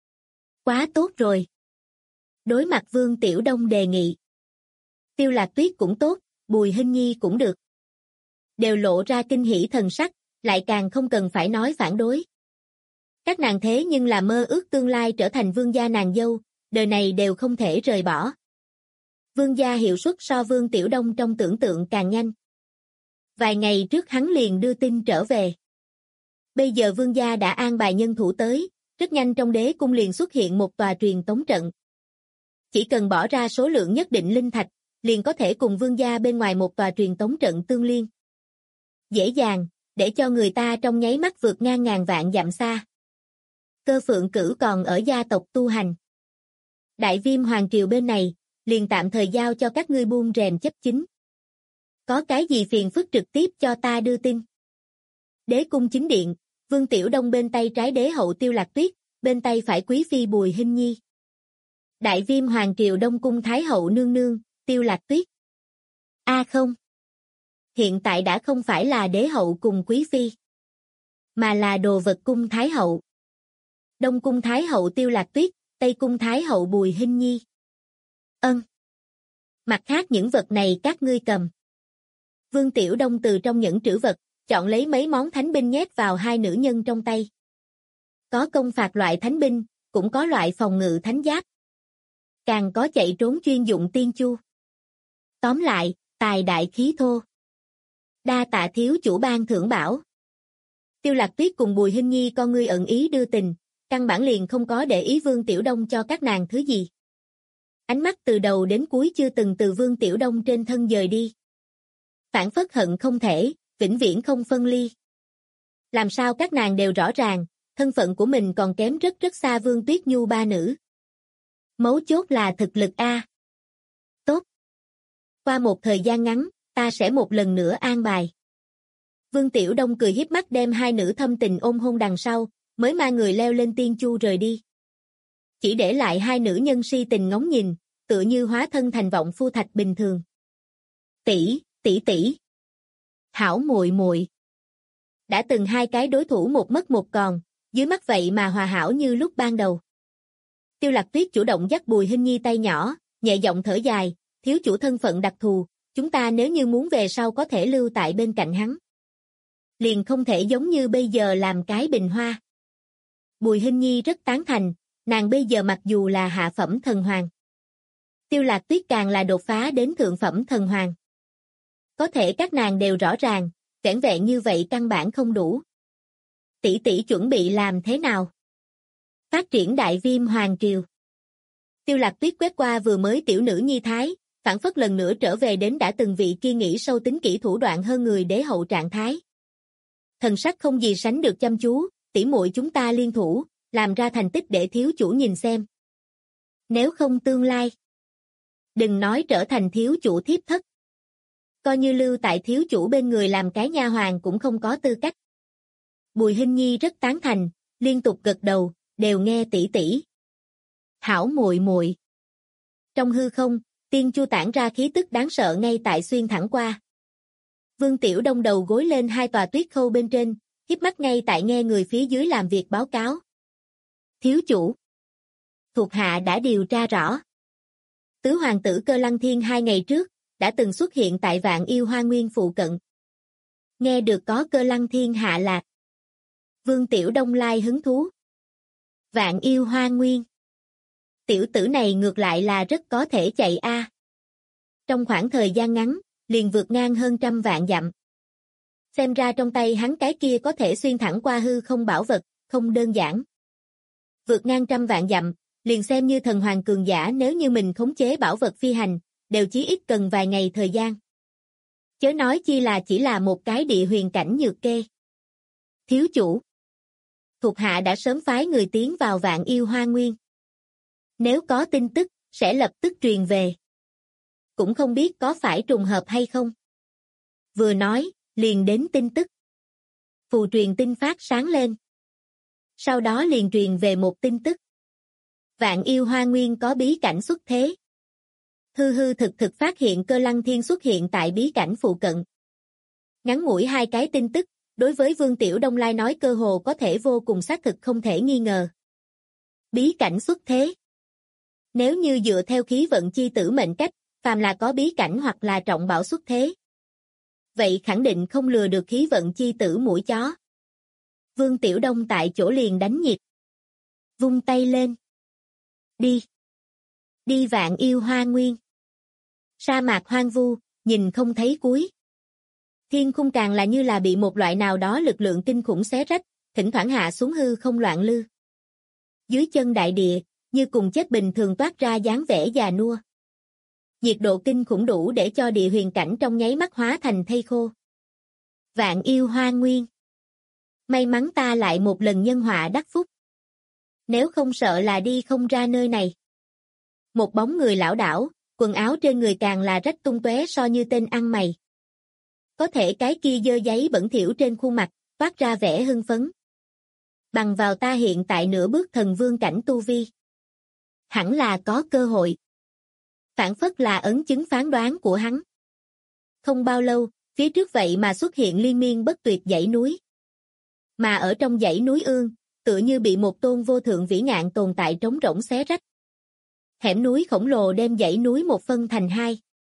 Quá tốt rồi! Đối mặt Vương Tiểu Đông đề nghị. Tiêu Lạc Tuyết cũng tốt, Bùi Hinh Nhi cũng được. Đều lộ ra kinh hỉ thần sắc, lại càng không cần phải nói phản đối. Các nàng thế nhưng là mơ ước tương lai trở thành vương gia nàng dâu, đời này đều không thể rời bỏ. Vương gia hiệu suất so Vương Tiểu Đông trong tưởng tượng càng nhanh. Vài ngày trước hắn liền đưa tin trở về. Bây giờ vương gia đã an bài nhân thủ tới, rất nhanh trong đế cung liền xuất hiện một tòa truyền tống trận. Chỉ cần bỏ ra số lượng nhất định linh thạch, liền có thể cùng vương gia bên ngoài một tòa truyền tống trận tương liên. Dễ dàng, để cho người ta trong nháy mắt vượt ngang ngàn vạn dặm xa. Cơ Phượng Cửu còn ở gia tộc tu hành. Đại Viêm Hoàng Triều bên này, liền tạm thời giao cho các ngươi buông rèm chấp chính. Có cái gì phiền phức trực tiếp cho ta đưa tin. Đế cung chính điện, Vương Tiểu Đông bên tay trái đế hậu Tiêu Lạc Tuyết, bên tay phải quý phi Bùi Hinh Nhi. Đại Viêm Hoàng Triều Đông cung Thái hậu nương nương, Tiêu Lạc Tuyết. Không. Hiện tại đã không phải là đế hậu cùng quý phi, mà là đồ vật cung Thái hậu. Đông cung Thái hậu Tiêu Lạc Tuyết, Tây cung Thái hậu Bùi Hinh Nhi. Mặt khác những vật này các ngươi cầm. Vương Tiểu Đông từ trong những trữ vật, chọn lấy mấy món thánh binh nhét vào hai nữ nhân trong tay. Có công phạt loại thánh binh, cũng có loại phòng ngự thánh giáp. Càng có chạy trốn chuyên dụng tiên chu. Tóm lại, tài đại khí thô. Đa tạ thiếu chủ ban thưởng bảo. Tiêu Lạc Tuyết cùng Bùi Hinh Nhi con ngươi ẩn ý đưa tình, căn bản liền không có để ý Vương Tiểu Đông cho các nàng thứ gì. Ánh mắt từ đầu đến cuối chưa từng từ Vương Tiểu Đông trên thân dời đi. Phản phất hận không thể, vĩnh viễn không phân ly. Làm sao các nàng đều rõ ràng, thân phận của mình còn kém rất rất xa Vương Tuyết Nhu ba nữ. Mấu chốt là thực lực A. Tốt. Qua một thời gian ngắn, ta sẽ một lần nữa an bài. Vương Tiểu Đông cười hiếp mắt đem hai nữ thâm tình ôm hôn đằng sau, mới mang người leo lên tiên chu rời đi. Chỉ để lại hai nữ nhân si tình ngóng nhìn, tựa như hóa thân thành vọng phu thạch bình thường. Tỷ. Hảo muội muội. Đã từng hai cái đối thủ một mất một còn, dưới mắt vậy mà hòa hảo như lúc ban đầu. Tiêu Lạc Tuyết chủ động dắt Bùi Hinh Nhi tay nhỏ, nhẹ giọng thở dài, thiếu chủ thân phận đặc thù, chúng ta nếu như muốn về sau có thể lưu tại bên cạnh hắn. Liền không thể giống như bây giờ làm cái bình hoa. Bùi Hinh Nhi rất tán thành, nàng bây giờ mặc dù là hạ phẩm thần hoàng. Tiêu Lạc Tuyết càng là đột phá đến thượng phẩm thần hoàng. Có thể các nàng đều rõ ràng, vẻn vẹn như vậy căn bản không đủ. Tỷ tỷ chuẩn bị làm thế nào? Phát triển đại viêm hoàng triều. Tiêu Lạc Tuyết quét qua vừa mới tiểu nữ nhi thái, phản phất lần nữa trở về đến đã từng vị kia nghĩ sâu tính kỹ thủ đoạn hơn người đế hậu trạng thái. Thần sắc không gì sánh được chăm chú, tỷ muội chúng ta liên thủ, làm ra thành tích để thiếu chủ nhìn xem. Nếu không tương lai, đừng nói trở thành thiếu chủ thiếp thất. Coi như lưu tại thiếu chủ bên người làm cái nha hoàn cũng không có tư cách. Bùi Hinh Nhi rất tán thành, liên tục gật đầu, đều nghe tỷ tỷ. Hảo muội muội. Trong hư không, tiên chu tản ra khí tức đáng sợ ngay tại xuyên thẳng qua. Vương Tiểu Đông đầu gối lên hai tòa tuyết khâu bên trên, híp mắt ngay tại nghe người phía dưới làm việc báo cáo. Thiếu chủ. Thuộc hạ đã điều tra rõ. Tứ hoàng tử Cơ Lăng Thiên 2 ngày trước, đã từng xuất hiện tại Vạn Yêu Hoa Nguyên phụ cận. Nghe được có Cơ Lăng Thiên hạ lạc. Vương Tiểu Đông lai hứng thú. Vạn Yêu Hoa Nguyên. Tiểu tử này ngược lại là rất có thể chạy a. Trong khoảng thời gian ngắn, liền vượt ngang hơn 100 vạn dặm. Xem ra trong tay hắn cái kia có thể xuyên thẳng qua hư không bảo vật, không đơn giản. Vượt ngang 100 vạn dặm, liền xem như thần hoàng cường giả nếu như mình khống chế bảo vật phi hành, đều chí ít cần vài ngày thời gian. Chớ nói chi là chỉ là một cái địa huyền cảnh nhược kê. Thiếu chủ. Thuộc hạ đã sớm phái người tiến vào Vạn Yêu Hoa Nguyên. Nếu có tin tức, sẽ lập tức truyền về. Cũng không biết có phải trùng hợp hay không. Vừa nói, liền đến tin tức. Phù truyền tin phát sáng lên. Sau đó liền truyền về một tin tức. Vạn Yêu Hoa Nguyên có bí cảnh xuất thế. Hư hư thực thực phát hiện Cơ Lăng Thiên xuất hiện tại bí cảnh phụ cận. Ngắn ngủi hai cái tin tức, đối với Vương Tiểu Đông lai nói cơ hồ có thể vô cùng xác thực không thể nghi ngờ. Bí cảnh xuất thế. Nếu như dựa theo khí vận chi tử mệnh cách, phàm là có bí cảnh hoặc là trọng bảo xuất thế. Vậy khẳng định không lừa được khí vận chi tử mũi chó. Vương Tiểu Đông tại chỗ liền đánh nhịp. Vung tay lên. Đi. Đi Vạn Yêu Hoa Nguyên. Sa mạc hoang vu, nhìn không thấy cuối. Thiên khung càng là như là bị một loại nào đó lực lượng kinh khủng xé rách, thỉnh thoảng hạ xuống hư không loạn lư. Dưới chân đại địa, như cùng chết bình thường toát ra dáng vẻ già nua. Nhiệt độ kinh khủng đủ để cho địa huyền cảnh trong nháy mắt hóa thành thây khô. Vạn Yêu Hoa Nguyên. May mắn ta lại một lần nhân họa đắc phúc. Nếu không sợ là đi không ra nơi này. Một bóng người lảo đảo, quần áo trên người càng là rách tung tóe so như tên ăn mày. Có thể cái kia dơ giấy bẩn thỉu trên khuôn mặt, toát ra vẻ hưng phấn. Bằng vào ta hiện tại nửa bước thần vương cảnh tu vi. Hẳn là có cơ hội. Phản phất là ấn chứng phán đoán của hắn. Không bao lâu, phía trước vậy mà xuất hiện liên miên bất tuyệt dãy núi. Mà ở trong dãy núi ương, tựa như bị một tôn vô thượng vĩ ngạn tồn tại trống rỗng xé rách. Hẻm núi khổng lồ đem dãy núi một phân thành hai.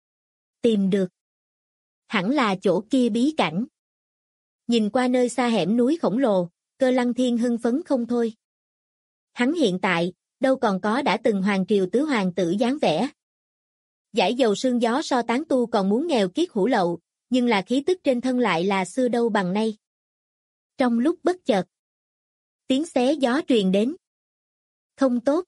Tìm được. Hẳn là chỗ kia bí cảnh. Nhìn qua nơi xa hẻm núi khổng lồ, Cơ Lăng Thiên hưng phấn không thôi. Hắn hiện tại, đâu còn có đã từng hoàng triều tứ hoàng tử dáng vẻ. Giải dầu sương gió so tán tu còn muốn nghèo kiết hủ lậu, nhưng là khí tức trên thân lại là xưa đâu bằng nay. Trong lúc bất chợt, tiếng xé gió truyền đến. Không tốt.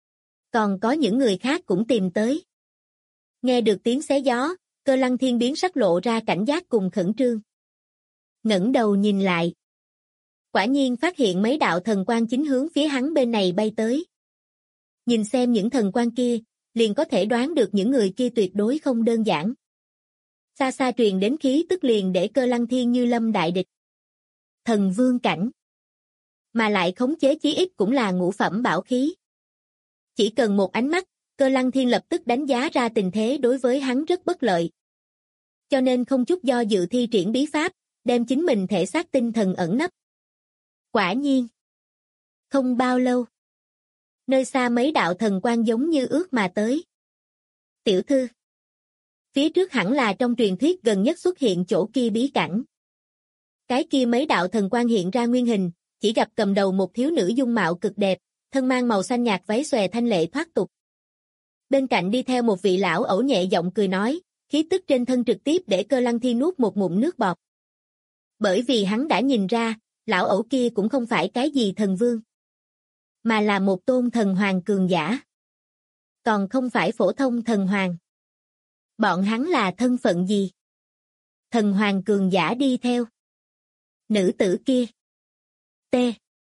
Còn có những người khác cũng tìm tới. Nghe được tiếng xé gió, Cơ Lăng Thiên biến sắc lộ ra cảnh giác cùng khẩn trương. Ngẩng đầu nhìn lại. Quả nhiên phát hiện mấy đạo thần quang chính hướng phía hắn bên này bay tới. Nhìn xem những thần quang kia, liền có thể đoán được những người kia tuyệt đối không đơn giản. Xa xa truyền đến khí tức liền để Cơ Lăng Thiên như lâm đại địch. Thần vương cảnh. Mà lại khống chế chí ít cũng là ngũ phẩm bảo khí. Chỉ cần một ánh mắt, Cơ Lăng Thiên lập tức đánh giá ra tình thế đối với hắn rất bất lợi. Cho nên không chút do dự thi triển bí pháp, đem chính mình thể xác tinh thần ẩn nấp. Quả nhiên. Không bao lâu. Nơi xa mấy đạo thần quang giống như ước mà tới. Tiểu thư. Phía trước hẳn là trong truyền thuyết gần nhất xuất hiện chỗ kia bí cảnh. Cái kia mấy đạo thần quang hiện ra nguyên hình, chỉ gặp cầm đầu một thiếu nữ dung mạo cực đẹp, thân mang màu xanh nhạt váy xòe thanh lệ thoát tục. Bên cạnh đi theo một vị lão ẩu nhẹ giọng cười nói, khí tức trên thân trực tiếp để Cơ Lăng Thiên nuốt một ngụm nước bọt. Bởi vì hắn đã nhìn ra, lão ẩu kia cũng không phải cái gì thần vương, mà là một tôn thần hoàng cường giả. Còn không phải phổ thông thần hoàng. Bọn hắn là thân phận gì? Thần hoàng cường giả đi theo. Nữ tử kia. T.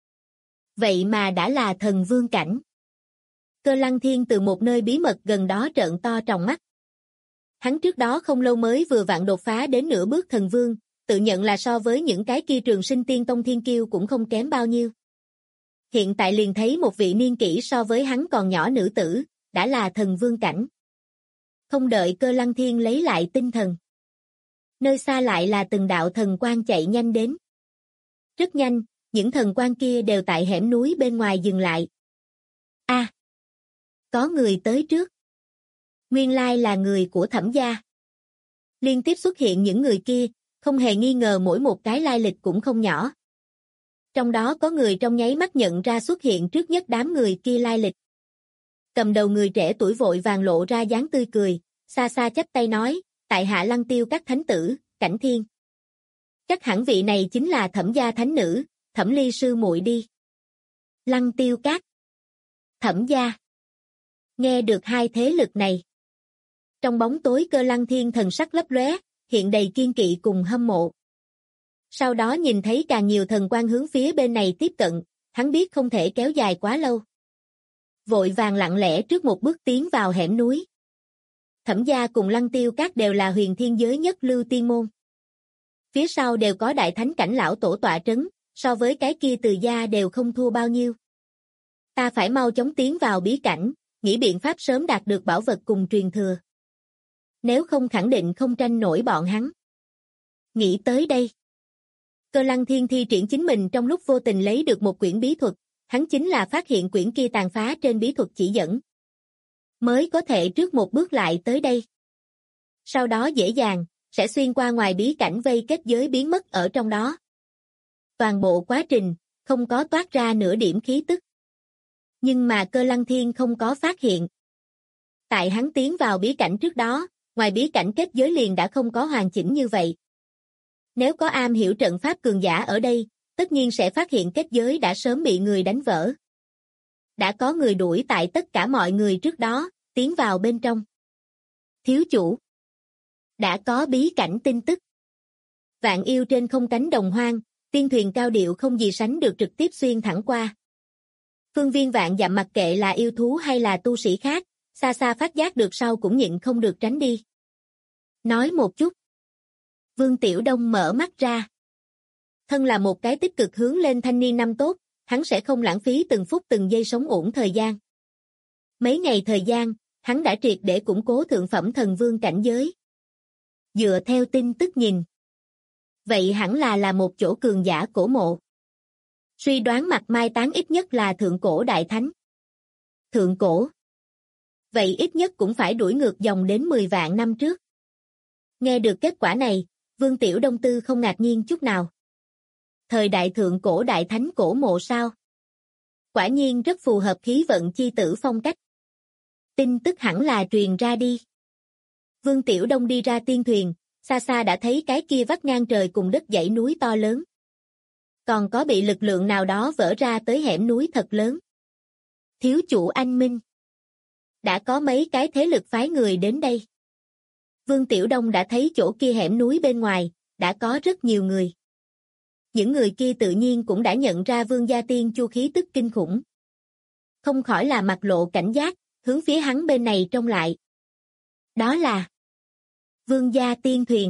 Vậy mà đã là thần vương cảnh. Cơ Lăng Thiên từ một nơi bí mật gần đó trợn to tròng mắt. Hắn trước đó không lâu mới vừa vặn đột phá đến nửa bước thần vương, tự nhận là so với những cái kia Trường Sinh Tiên Tông thiên kiêu cũng không kém bao nhiêu. Hiện tại liền thấy một vị niên kỷ so với hắn còn nhỏ nữ tử, đã là thần vương cảnh. Không đợi Cơ Lăng Thiên lấy lại tinh thần. Nơi xa lại là từng đạo thần quang chạy nhanh đến. Rất nhanh, những thần quang kia đều tại hẻm núi bên ngoài dừng lại. A, có người tới trước. Nguyên lai là người của Thẩm gia. Liên tiếp xuất hiện những người kia, không hề nghi ngờ mỗi một cái lai lịch cũng không nhỏ. Trong đó có người trong nháy mắt nhận ra xuất hiện trước nhất đám người kia lai lịch. Cầm đầu người trẻ tuổi vội vàng lộ ra dáng tươi cười, xa xa chắp tay nói, tại hạ Lăng Tiêu các thánh tử, Cảnh Thiên. Chắc hẳn vị này chính là Thẩm gia thánh nữ, Thẩm Ly sư muội đi. Lăng Tiêu các, Thẩm gia. Nghe được hai thế lực này. Trong bóng tối Cơ Lăng Thiên thần sắc lấp lóe, hiện đầy kiên kỵ cùng hâm mộ. Sau đó nhìn thấy càng nhiều thần quang hướng phía bên này tiếp cận, hắn biết không thể kéo dài quá lâu. Vội vàng lặng lẽ trước một bước tiến vào hẻm núi. Thẩm gia cùng Lăng Tiêu các đều là huyền thiên giới nhất lưu tiên môn. Phía sau đều có đại thánh cảnh lão tổ tọa trấn, so với cái kia Từ gia đều không thua bao nhiêu. Ta phải mau chóng tiến vào bí cảnh, nghĩ biện pháp sớm đạt được bảo vật cùng truyền thừa. Nếu không khẳng định không tranh nổi bọn hắn. Nghĩ tới đây. Cơ Lăng Thiên thi triển chính mình trong lúc vô tình lấy được một quyển bí thuật, hắn chính là phát hiện quyển kia tàn phá trên bí thuật chỉ dẫn. Mới có thể trước một bước lại tới đây. Sau đó dễ dàng, sẽ xuyên qua ngoài bí cảnh vây kết giới biến mất ở trong đó. Toàn bộ quá trình, không có toát ra nửa điểm khí tức. Nhưng mà Cơ Lăng Thiên không có phát hiện. Tại hắn tiến vào bí cảnh trước đó, ngoài bí cảnh kết giới liền đã không có hoàn chỉnh như vậy. Nếu có am hiểu trận pháp cường giả ở đây, tất nhiên sẽ phát hiện kết giới đã sớm bị người đánh vỡ. Đã có người đuổi tại tất cả mọi người trước đó, tiến vào bên trong. Thiếu chủ. Đã có bí cảnh tin tức. Vạn yêu trên không cánh đồng hoang, tiên thuyền cao điệu không gì sánh được trực tiếp xuyên thẳng qua. Phương viên vạn dặm mặc kệ là yêu thú hay là tu sĩ khác, xa xa phát giác được sau cũng nhịn không được tránh đi. Nói một chút. Vương Tiểu Đông mở mắt ra. Thân là một cái tích cực hướng lên thanh niên năm tốt, hắn sẽ không lãng phí từng phút từng giây sống uổng thời gian. Mấy ngày thời gian, hắn đã triệt để củng cố thượng phẩm thần vương cảnh giới. Dựa theo tin tức nhìn. Vậy hẳn là một chỗ cường giả cổ mộ. Suy đoán mặt mai tán ít nhất là thượng cổ đại thánh. Thượng cổ. Vậy ít nhất cũng phải đuổi ngược dòng đến 10 vạn năm trước. Nghe được kết quả này, Vương Tiểu Đông Tư không ngạc nhiên chút nào. Thời đại thượng cổ đại thánh cổ mộ sao? Quả nhiên rất phù hợp khí vận chi tử phong cách. Tin tức hẳn là truyền ra đi. Vương Tiểu Đông đi ra tiên thuyền, xa xa đã thấy cái kia vắt ngang trời cùng đất dãy núi to lớn. Còn có bị lực lượng nào đó vỡ ra tới hẻm núi thật lớn. Thiếu chủ anh Minh. Đã có mấy cái thế lực phái người đến đây. Vương Tiểu Đông đã thấy chỗ kia hẻm núi bên ngoài, đã có rất nhiều người. Những người kia tự nhiên cũng đã nhận ra Vương gia tiên chu khí tức kinh khủng. Không khỏi là mặt lộ cảnh giác, hướng phía hắn bên này trông lại. Đó là Vương gia tiên thuyền.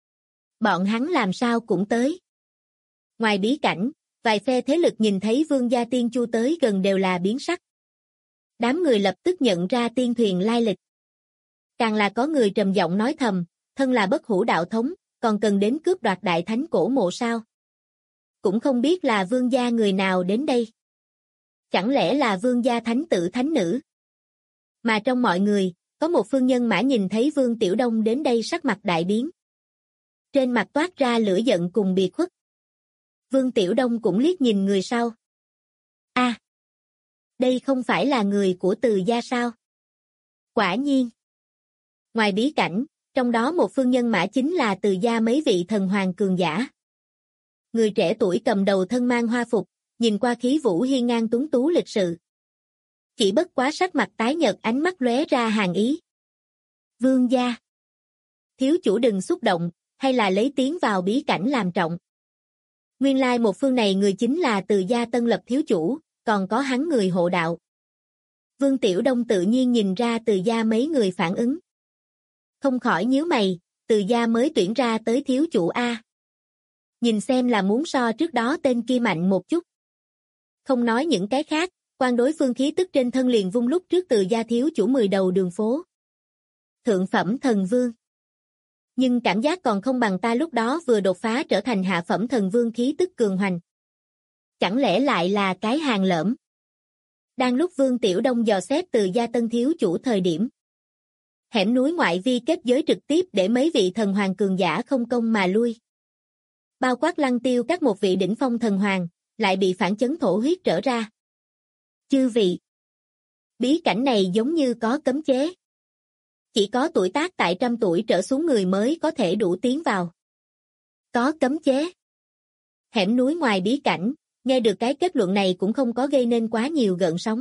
Bọn hắn làm sao cũng tới. Ngoài bí cảnh, vài phe thế lực nhìn thấy Vương gia tiên chu tới gần đều là biến sắc. Đám người lập tức nhận ra tiên thuyền lai lịch. Càng là có người trầm giọng nói thầm, thân là bất hủ đạo thống, còn cần đến cướp đoạt đại thánh cổ mộ sao? Cũng không biết là vương gia người nào đến đây. Chẳng lẽ là vương gia thánh tử thánh nữ? Mà trong mọi người, có một phương nhân mã nhìn thấy Vương Tiểu Đông đến đây sắc mặt đại biến. Trên mặt toát ra lửa giận cùng biệt khuất. Vương Tiểu Đông cũng liếc nhìn người sau. A, đây không phải là người của Từ gia sao? Quả nhiên. Ngoài bí cảnh, trong đó một phương nhân mã chính là Từ gia mấy vị thần hoàng cường giả. người trẻ tuổi cầm đầu thân mang hoa phục, nhìn qua khí vũ hiên ngang tuấn tú lịch sự. Chỉ bất quá sắc mặt tái nhợt, ánh mắt lóe ra hàn ý. Vương gia. Thiếu chủ đừng xúc động, hay là lấy tiếng vào bí cảnh làm trọng. Nguyên lai một phương này người chính là Từ gia tân lập thiếu chủ, còn có hắn người hộ đạo. Vương Tiểu Đông tự nhiên nhìn ra Từ gia mấy người phản ứng. Không khỏi nhíu mày, Từ gia mới tuyển ra tới thiếu chủ A. Nhìn xem là muốn so trước đó tên kia mạnh một chút. Không nói những cái khác, quan đối phương khí tức trên thân liền vung lúc trước Từ gia thiếu chủ 10 đầu đường phố. Thượng phẩm thần vương. Nhưng cảm giác còn không bằng ta lúc đó vừa đột phá trở thành hạ phẩm thần vương khí tức cường hoành. Chẳng lẽ lại là cái hàng lởm? Đang lúc Vương Tiểu Đông dò xét Từ gia tân thiếu chủ thời điểm. Hẻm núi ngoại vi kết giới trực tiếp để mấy vị thần hoàng cường giả không công mà lui. Bao quát Lăng Tiêu các một vị đỉnh phong thần hoàng, lại bị phản chấn thổ huyết trở ra. Chư vị. Bí cảnh này giống như có cấm chế. Chỉ có tuổi tác tại 100 tuổi trở xuống người mới có thể đủ tiến vào. Có cấm chế. Hẻm núi ngoài bí cảnh, nghe được cái kết luận này cũng không có gây nên quá nhiều gợn sóng.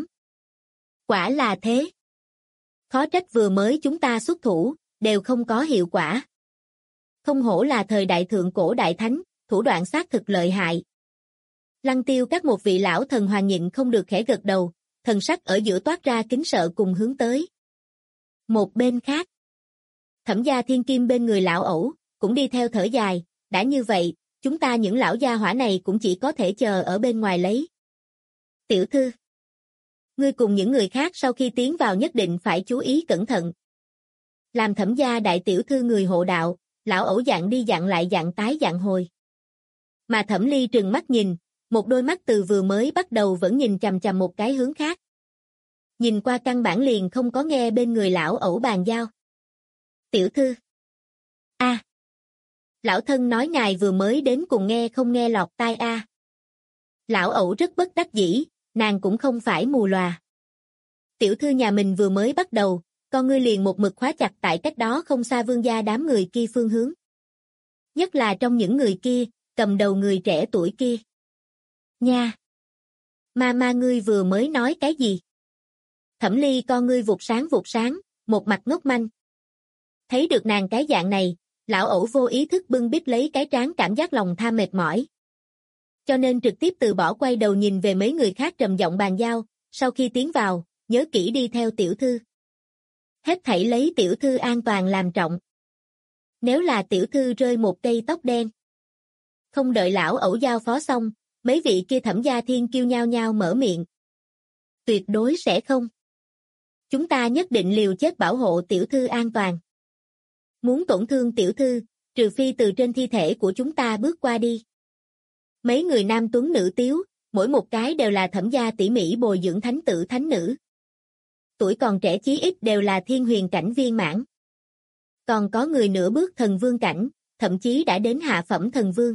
Quả là thế. Khó trách vừa mới chúng ta xuất thủ, đều không có hiệu quả. Không hổ là thời đại thượng cổ đại thánh, thủ đoạn xác thực lợi hại. Lăng Tiêu các một vị lão thần hoàng nhịn không được khẽ gật đầu, thần sắc ở giữa toát ra kính sợ cùng hướng tới. Một bên khác, Thẩm gia thiên kim bên người lão ẩu, cũng đi theo thở dài, đã như vậy, chúng ta những lão gia hỏa này cũng chỉ có thể chờ ở bên ngoài lấy. Tiểu thư, ngươi cùng những người khác sau khi tiến vào nhất định phải chú ý cẩn thận. Làm Thẩm gia đại tiểu thư người hộ đạo, lão ẩu dặn đi dặn lại dặn tái dặn hồi. Mà Thẩm Ly trừng mắt nhìn, một đôi mắt từ vừa mới bắt đầu vẫn nhìn chằm chằm một cái hướng khác. Nhìn qua căn bản liền không có nghe bên người lão ẩu bàn giao. Tiểu thư. A. Lão thân nói ngài vừa mới đến cùng nghe không nghe lọt tai a. Lão ẩu rất bất đắc dĩ, nàng cũng không phải mù lòa. Tiểu thư nhà mình vừa mới bắt đầu, con ngươi liền một mực khóa chặt tại cách đó không xa Vương gia đám người kia phương hướng. Nhất là trong những người kia, cầm đầu người trẻ tuổi kia. Nha! Ma ngươi vừa mới nói cái gì? Thẩm Ly con ngươi vụt sáng, một mặt ngốc manh. Thấy được nàng cái dạng này, lão ẩu vô ý thức bưng bít lấy cái trán, cảm giác lòng tham mệt mỏi. Cho nên trực tiếp từ bỏ, quay đầu nhìn về mấy người khác trầm giọng bàn giao, sau khi tiến vào, nhớ kỹ đi theo tiểu thư. Hết thảy lấy tiểu thư an toàn làm trọng. Nếu là tiểu thư rơi một cây tóc đen. Không đợi lão ẩu giao phó xong, mấy vị kia Thẩm gia thiên kiêu nhao nhao mở miệng. Tuyệt đối sẽ không. Chúng ta nhất định liều chết bảo hộ tiểu thư an toàn. Muốn tổn thương tiểu thư, trừ phi từ trên thi thể của chúng ta bước qua đi. Mấy người nam tuấn nữ tiếu, mỗi một cái đều là Thẩm gia tỉ mỉ bồi dưỡng thánh tử thánh nữ. Tuổi còn trẻ chí ít đều là thiên huyền cảnh viên mãn. Còn có người nửa bước thần vương cảnh, thậm chí đã đến hạ phẩm thần vương.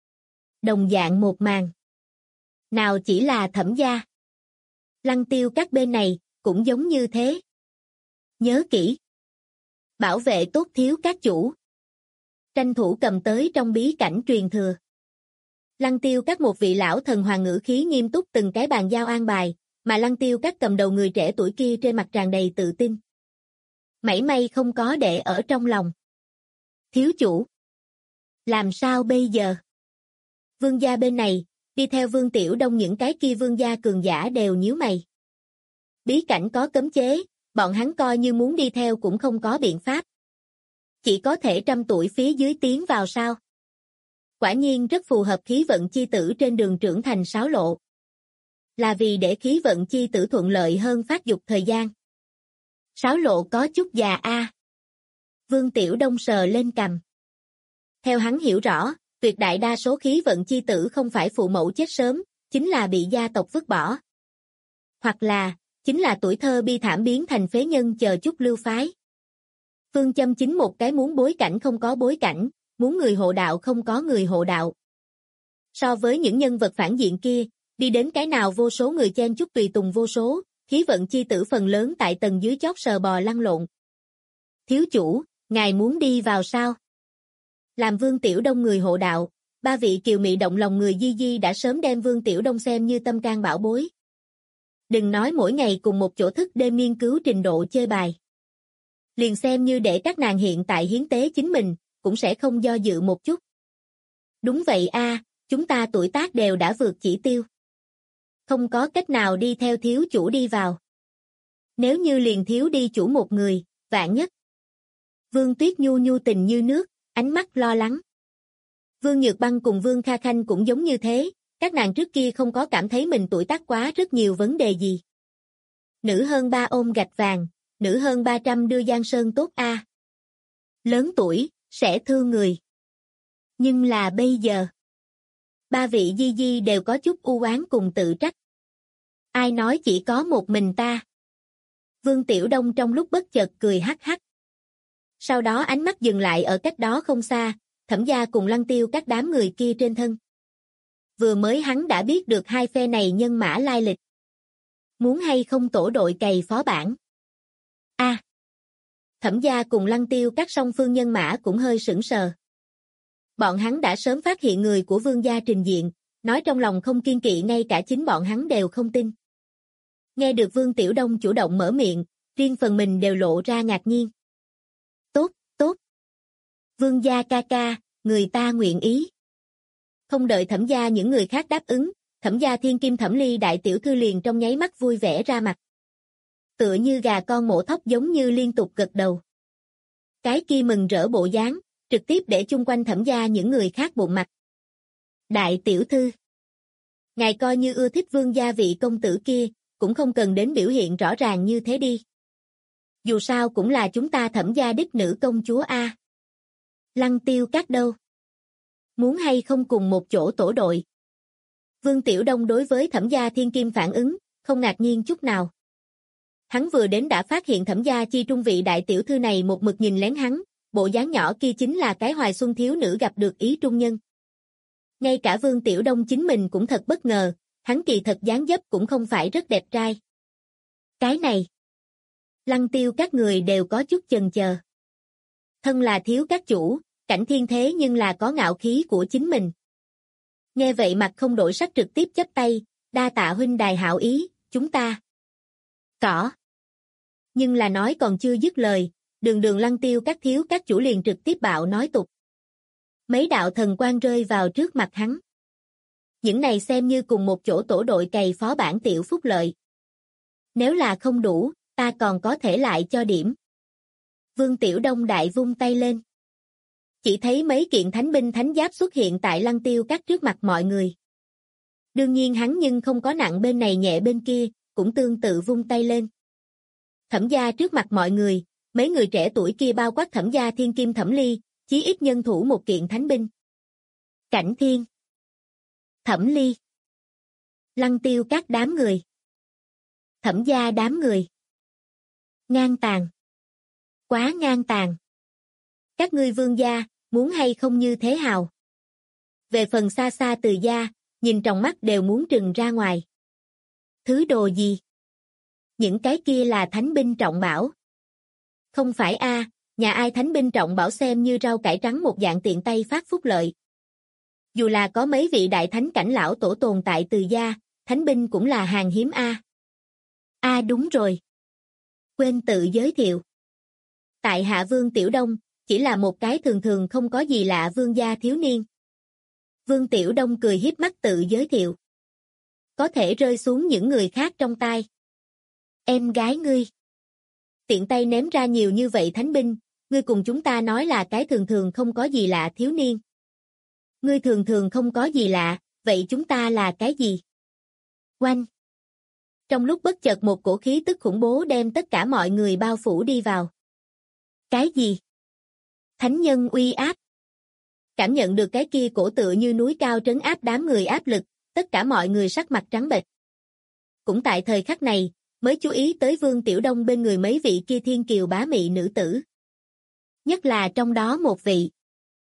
Đồng dạng một màn. Nào chỉ là Thẩm gia. Lăng Tiêu các bên này, cũng giống như thế. Nhớ kỹ. Bảo vệ tốt thiếu các chủ. Tranh thủ cầm tới trong bí cảnh truyền thừa. Lăng Tiêu các một vị lão thần hoàng ngữ khí nghiêm túc từng cái bàn giao an bài, mà Lăng Tiêu các cầm đầu người trẻ tuổi kia trên mặt tràn đầy tự tin. Mảy may không có để ở trong lòng. Thiếu chủ. Làm sao bây giờ? Vương gia bên này, đi theo Vương Tiểu Đông những cái kia vương gia cường giả đều nhíu mày. Bí cảnh có cấm chế, bọn hắn coi như muốn đi theo cũng không có biện pháp. Chỉ có thể 100 tuổi phía dưới tiến vào sao? Quả nhiên rất phù hợp khí vận chi tử trên đường trưởng thành sáo lộ. Là vì để khí vận chi tử thuận lợi hơn phát dục thời gian. Sáo lộ có chút già a. Vương Tiểu Đông sờ lên cằm. Theo hắn hiểu rõ, tuyệt đại đa số khí vận chi tử không phải phụ mẫu chết sớm, chính là bị gia tộc vứt bỏ. Hoặc là, chính là tuổi thơ bi thảm biến thành phế nhân chờ chút lưu phái. Phương châm chính một cái muốn bối cảnh không có bối cảnh, muốn người hộ đạo không có người hộ đạo. So với những nhân vật phản diện kia, đi đến cái nào vô số người chen chúc tùy tùng vô số, khí vận chi tử phần lớn tại tầng dưới chót sờ bò lăn lộn. Thiếu chủ, ngài muốn đi vào sao? Làm Vương Tiểu Đông người hộ đạo, ba vị kiều mị động lòng người Di Di đã sớm đem Vương Tiểu Đông xem như tâm can bảo bối. Đừng nói mỗi ngày cùng một chỗ thức đêm nghiên cứu trình độ chơi bài. Liền xem như để các nàng hiện tại hiến tế chính mình, cũng sẽ không do dự một chút. Đúng vậy a, chúng ta tuổi tác đều đã vượt chỉ tiêu. Không có cách nào đi theo thiếu chủ đi vào. Nếu như liền thiếu đi chủ một người, vạn nhất. Vương Tuyết Nhu nhu tình như nước, ánh mắt lo lắng. Vương Nhược Băng cùng Vương Kha Khanh cũng giống như thế, các nàng trước kia không có cảm thấy mình tuổi tác quá rất nhiều vấn đề gì. Nữ hơn 3 ôm gạch vàng, nữ hơn 300 đưa giang sơn tốt a. Lớn tuổi, sẽ thương người. Nhưng là bây giờ, ba vị Di Di đều có chút u oán cùng tự trách. Ai nói chỉ có một mình ta? Vương Tiểu Đông trong lúc bất chợt cười hắc hắc. Sau đó ánh mắt dừng lại ở cách đó không xa, Thẩm gia cùng Lăng Tiêu các đám người kia trên thân. Vừa mới hắn đã biết được hai phe này nhân mã lai lịch. Muốn hay không tổ đội cày phó bản? A. Thẩm gia cùng Lăng Tiêu các song phương nhân mã cũng hơi sững sờ. Bọn hắn đã sớm phát hiện người của Vương gia trình diện, nói trong lòng không kiên kỵ ngay cả chính bọn hắn đều không tin. Nghe được Vương Tiểu Đông chủ động mở miệng, riêng phần mình đều lộ ra ngạc nhiên. Tốt, tốt. Vương gia ca ca, người ta nguyện ý. Không đợi Thẩm gia những người khác đáp ứng, Thẩm gia thiên kim Thẩm Ly đại tiểu thư liền trong nháy mắt vui vẻ ra mặt. Tựa như gà con mổ thóc giống như liên tục gật đầu. Cái kia mừng rỡ bộ dáng, trực tiếp để chung quanh Thẩm gia những người khác bụng mặt. Đại tiểu thư. Ngài coi như ưa thích Vương gia vị công tử kia, cũng không cần đến biểu hiện rõ ràng như thế đi. Dù sao cũng là chúng ta Thẩm gia đích nữ công chúa a. Lăng Tiêu các đâu? Muốn hay không cùng một chỗ tổ đội? Vương Tiểu Đông đối với Thẩm gia thiên kim phản ứng, không ngạc nhiên chút nào. Hắn vừa đến đã phát hiện Thẩm gia chi trung vị đại tiểu thư này một mực nhìn lén hắn, bộ dáng nhỏ kia chính là cái hoài xuân thiếu nữ gặp được ý trung nhân. Ngay cả Vương Tiểu Đông chính mình cũng thật bất ngờ, hắn kỳ thật dáng dấp cũng không phải rất đẹp trai. Cái này, Lăng Tiêu các người đều có chút chần chờ. Thân là thiếu các chủ, Cảnh Thiên thế nhưng là có ngạo khí của chính mình. Nghe vậy mặt không đổi sắc trực tiếp chắp tay, đa tạ huynh đài hảo ý, chúng ta. Cỏ. Nhưng là nói còn chưa dứt lời, đường Lăng Tiêu các thiếu các chủ liền trực tiếp bạo nói tục. Mấy đạo thần quang rơi vào trước mặt hắn. Những này xem như cùng một chỗ tổ đội cày phó bản tiểu phúc lợi. Nếu là không đủ, ta còn có thể lại cho điểm. Vương Tiểu Đông đại vung tay lên. Chỉ thấy mấy kiện thánh binh thánh giáp xuất hiện tại Lăng Tiêu các trước mặt mọi người. Đương nhiên hắn nhưng không có nặng bên này nhẹ bên kia, cũng tương tự vung tay lên. Thẩm gia trước mặt mọi người, mấy người trẻ tuổi kia bao quát Thẩm gia thiên kim Thẩm Ly, chí ít nhân thủ một kiện thánh binh. Cảnh Thiên, Thẩm Ly, Lăng Tiêu các đám người, Thẩm gia đám người. Ngang tàn. Quá ngang tàn. Các ngươi Vương gia, muốn hay không như thế hào. Về phần xa xa Từ gia, nhìn trong mắt đều muốn trừng ra ngoài. Thứ đồ gì? Những cái kia là thánh binh trọng bảo. Không phải a, nhà ai thánh binh trọng bảo xem như rau cải trắng một dạng tiện tay phát phúc lợi. Dù là có mấy vị đại thánh cảnh lão tổ tồn tại Từ gia, thánh binh cũng là hàng hiếm a. A đúng rồi. Quên tự giới thiệu. Tại hạ Vương Tiểu Đông, chỉ là một cái thường thường không có gì lạ vương gia thiếu niên. Vương Tiểu Đông cười hiếp mắt tự giới thiệu. Có thể rơi xuống những người khác trong tai. Em gái ngươi. Tiện tay ném ra nhiều như vậy thánh binh, ngươi cùng chúng ta nói là cái thường thường không có gì lạ thiếu niên. Ngươi thường thường không có gì lạ, vậy chúng ta là cái gì? Oanh. Trong lúc bất chợt một cổ khí tức khủng bố đem tất cả mọi người bao phủ đi vào. Cái gì? Thánh nhân uy áp. Cảm nhận được cái kia cổ tựa như núi cao trấn áp đám người áp lực, tất cả mọi người sắc mặt trắng bệch. Cũng tại thời khắc này, mới chú ý tới Vương Tiểu Đông bên người mấy vị kia thiên kiều bá mị nữ tử. Nhất là trong đó một vị.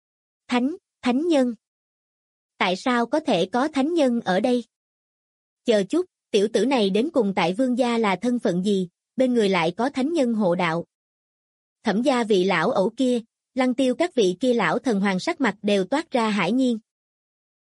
Thánh nhân. Tại sao có thể có thánh nhân ở đây? Chờ chút, tiểu tử này đến cùng tại Vương gia là thân phận gì, bên người lại có thánh nhân hộ đạo. Thẩm gia vị lão ẩu kia, Lăng Tiêu các vị kia lão thần hoàng sắc mặt đều toát ra hải nhiên.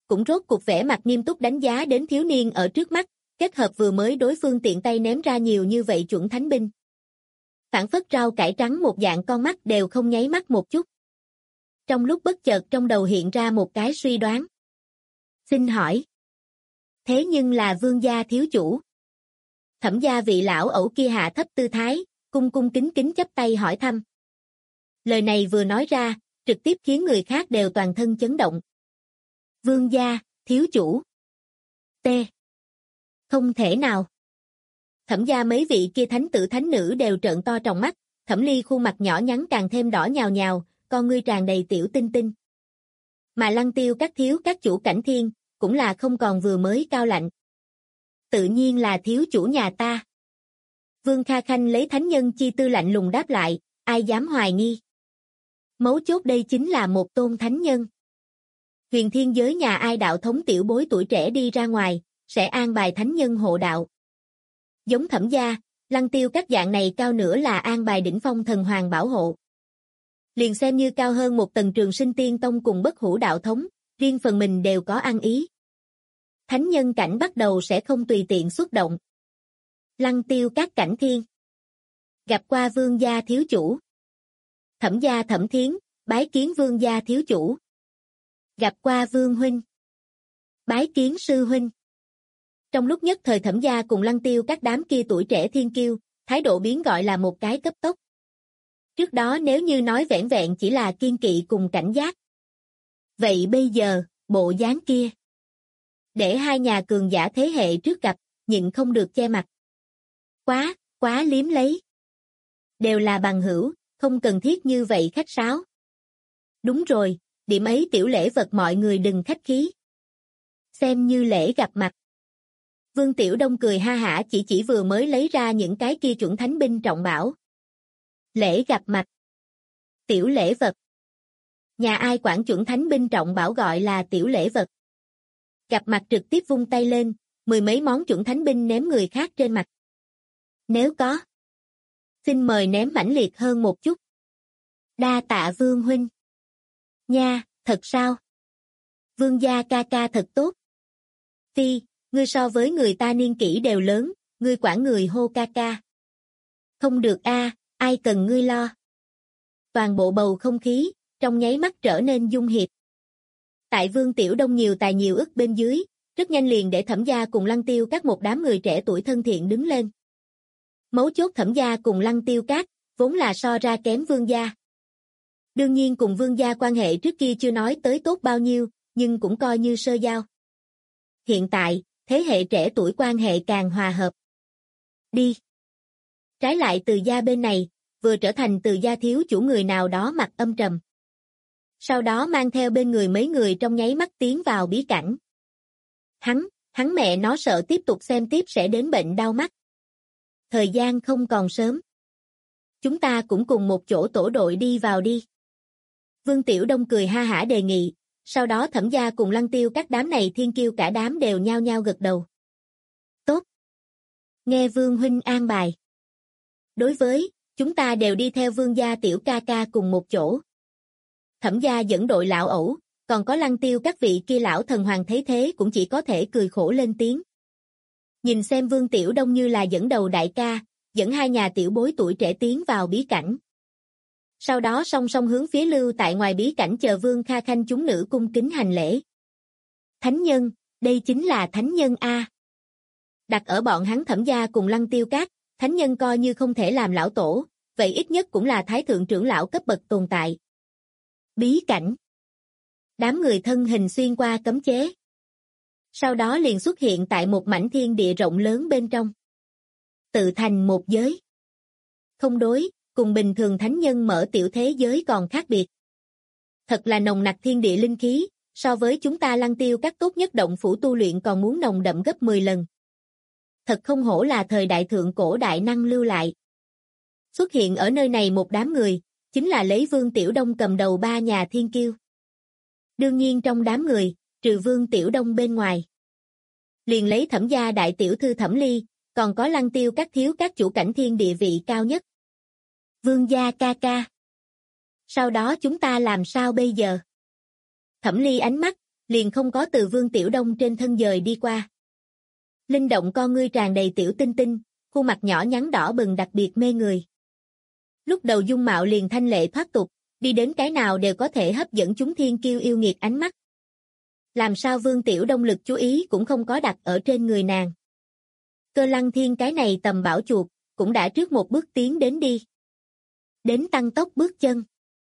cũng rốt cuộc vẻ mặt nghiêm túc đánh giá đến thiếu niên ở trước mắt, kết hợp vừa mới đối phương tiện tay ném ra nhiều như vậy chuẩn thánh binh. Phản phất rau cải trắng một dạng con mắt đều không nháy mắt một chút. Trong lúc bất chợt trong đầu hiện ra một cái suy đoán. Xin hỏi. Thế nhưng là Vương gia thiếu chủ. Thẩm gia vị lão ẩu kia hạ thấp tư thái, cung cung kính kính chắp tay hỏi thăm. Lời này vừa nói ra, trực tiếp khiến người khác đều toàn thân chấn động. Vương gia, thiếu chủ. T. Không thể nào. Thẩm gia mấy vị kia thánh tử thánh nữ đều trợn to tròng mắt, Thẩm Ly khuôn mặt nhỏ nhắn càng thêm đỏ nhào nhào, con ngươi tràn đầy tiểu tinh tinh. Mà Lăng Tiêu các thiếu các chủ cảnh thiên, cũng là không còn vừa mới cao lạnh. Tự nhiên là thiếu chủ nhà ta. Vương Kha Khanh lấy thánh nhân chi tư lạnh lùng đáp lại, ai dám hoài nghi. Mấu chốt đây chính là một tôn thánh nhân. Huyền thiên giới nhà ai đạo thống tiểu bối tuổi trẻ đi ra ngoài, sẽ an bài thánh nhân hộ đạo. Giống Thẩm gia, Lăng Tiêu các dạng này cao nữa là an bài đỉnh phong thần hoàng bảo hộ. Liền xem như cao hơn một tầng Trường Sinh Tiên Tông cùng Bất Hủ đạo thống, riêng phần mình đều có ăn ý. Thánh nhân cảnh bắt đầu sẽ không tùy tiện xuất động. Lăng Tiêu các cảnh thiên. Gặp qua Vương gia thiếu chủ. Thẩm gia Thẩm Thiến, bái kiến Vương gia thiếu chủ. Gặp qua Vương huynh. Bái kiến sư huynh. Trong lúc nhất thời Thẩm gia cùng Lăng Tiêu các đám kia tuổi trẻ thiên kiêu, thái độ biến gọi là một cái cấp tốc. Trước đó nếu như nói vẻn vẹn chỉ là kiên kỵ cùng cảnh giác. Vậy bây giờ, bộ dáng kia. Để hai nhà cường giả thế hệ trước gặp, nhịn không được che mặt. Quá liếm lấy. Đều là bằng hữu, không cần thiết như vậy khách sáo. Đúng rồi, điểm ấy tiểu lễ vật mọi người đừng khách khí. Xem như lễ gặp mặt. Vương Tiểu Đông cười ha hả chỉ vừa mới lấy ra những cái kia chuẩn thánh binh trọng bảo. Lễ gặp mặt. Tiểu lễ vật. Nhà ai quản chuẩn thánh binh trọng bảo gọi là tiểu lễ vật. Gặp mặt trực tiếp vung tay lên, mười mấy món chuẩn thánh binh ném người khác trên mặt. Nếu có, xin mời ném mãnh liệt hơn một chút. Đa tạ Vương huynh. Nha, thật sao? Vương gia ca ca thật tốt. Phi, ngươi so với người ta niên kỷ đều lớn, ngươi quản người hô ca ca. Không được a, ai cần ngươi lo. Toàn bộ bầu không khí, trong nháy mắt trở nên dung hiệp. Tại Vương Tiểu Đông nhiều tài nhiều ức bên dưới, rất nhanh liền để Thẩm gia cùng Lăng Tiêu các một đám người trẻ tuổi thân thiện đứng lên. Mấu chốt Thẩm gia cùng Lăng Tiêu các, vốn là so ra kém Vương gia. Đương nhiên cùng Vương gia quan hệ trước kia chưa nói tới tốt bao nhiêu, nhưng cũng coi như sơ giao. Hiện tại, thế hệ trẻ tuổi quan hệ càng hòa hợp. Đi. Trái lại Từ gia bên này, vừa trở thành Từ gia thiếu chủ người nào đó mặt âm trầm. Sau đó mang theo bên người mấy người trong nháy mắt tiến vào bí cảnh. Hắn mẹ nó sợ tiếp tục xem tiếp sẽ đến bệnh đau mắt. Thời gian không còn sớm. Chúng ta cũng cùng một chỗ tổ đội đi vào đi. Vương Tiểu Đông cười ha hả đề nghị, sau đó Thẩm gia cùng Lăng Tiêu các đám này thiên kiêu cả đám đều nhao nhao gật đầu. Tốt. Nghe Vương huynh an bài. Đối với, chúng ta đều đi theo Vương gia tiểu ca ca cùng một chỗ. Thẩm gia dẫn đội lão ẩu, còn có Lăng Tiêu các vị kia lão thần hoàng thấy thế cũng chỉ có thể cười khổ lên tiếng. Nhìn xem Vương Tiểu Đông như là dẫn đầu đại ca, dẫn hai nhà tiểu bối tuổi trẻ tiến vào bí cảnh. Sau đó song song hướng phía lưu tại ngoài bí cảnh chờ Vương Kha Khanh chúng nữ cung kính hành lễ. Thánh nhân, đây chính là thánh nhân A. Đặt ở bọn hắn Thẩm gia cùng Lăng Tiêu các, thánh nhân coi như không thể làm lão tổ, vậy ít nhất cũng là thái thượng trưởng lão cấp bậc tồn tại. Bí cảnh. Đám người thân hình xuyên qua cấm chế. Sau đó liền xuất hiện tại một mảnh thiên địa rộng lớn bên trong. Tự thành một giới. Không đối, cùng bình thường thánh nhân mở tiểu thế giới còn khác biệt. Thật là nồng nặc thiên địa linh khí, so với chúng ta Lăng Tiêu các tốt nhất động phủ tu luyện còn muốn nồng đậm gấp 10 lần. Thật không hổ là thời đại thượng cổ đại năng lưu lại. Xuất hiện ở nơi này một đám người, chính là lấy Vương Tiểu Đông cầm đầu ba nhà thiên kiêu. Đương nhiên trong đám người, trừ Vương Tiểu Đông bên ngoài. Liền lấy Thẩm gia đại tiểu thư Thẩm Ly, còn có Lăng Tiêu các thiếu các chủ cảnh thiên địa vị cao nhất. Vương gia ca ca. Sau đó chúng ta làm sao bây giờ? Thẩm Ly ánh mắt, liền không có từ Vương Tiểu Đông trên thân dời đi qua. Linh động con ngươi tràn đầy tiểu tinh tinh, khuôn mặt nhỏ nhắn đỏ bừng đặc biệt mê người. Lúc đầu dung mạo liền thanh lệ thoát tục, đi đến cái nào đều có thể hấp dẫn chúng thiên kiêu yêu nghiệt ánh mắt. Làm sao Vương Tiểu Đông lực chú ý cũng không có đặt ở trên người nàng. Cơ Lăng Thiên cái này tầm bảo chuột, cũng đã trước một bước tiến đến đi. Đến tăng tốc bước chân.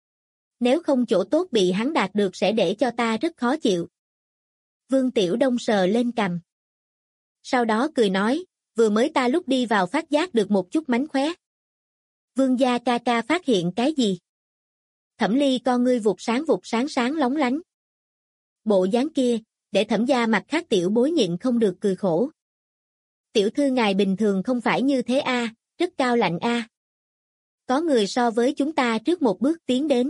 Nếu không chỗ tốt bị hắn đạt được sẽ để cho ta rất khó chịu. Vương Tiểu Đông sờ lên cằm. Sau đó cười nói, vừa mới ta lúc đi vào phát giác được một chút mánh khóe. Vương gia ca ca phát hiện cái gì? Thẩm Ly con ngươi vụt sáng sáng lóng lánh. Bộ dáng kia, để Thẩm gia mặt khác tiểu bối nhịn không được cười khổ. Tiểu thư ngài bình thường không phải như thế a, rất cao lạnh a. Có người so với chúng ta trước một bước tiến đến.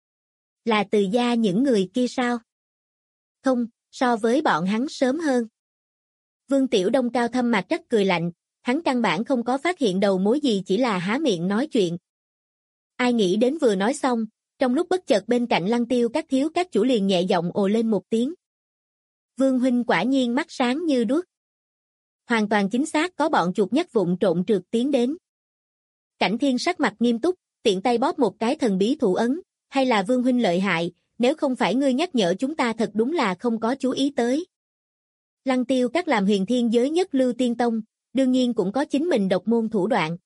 Là Từ gia những người kia sao? Không, so với bọn hắn sớm hơn. Vương Tiểu Đông cao thâm mặt rất cười lạnh, hắn căn bản không có phát hiện đầu mối gì, chỉ là há miệng nói chuyện. Ai nghĩ đến vừa nói xong, trong lúc bất chợt bên cạnh Lăng Tiêu các thiếu các chủ liền nhẹ giọng ồ lên một tiếng. Vương huynh quả nhiên mắt sáng như đuốc. Hoàn toàn chính xác, có bọn chuột nhắt vụn trộn trượt tiến đến. Cảnh Thiên sắc mặt nghiêm túc, tiện tay bóp một cái thần bí thủ ấn, hay là Vương huynh lợi hại, nếu không phải ngươi nhắc nhở chúng ta thật đúng là không có chú ý tới. Lăng Tiêu các làm huyền thiên giới nhất lưu tiên tông, đương nhiên cũng có chính mình độc môn thủ đoạn.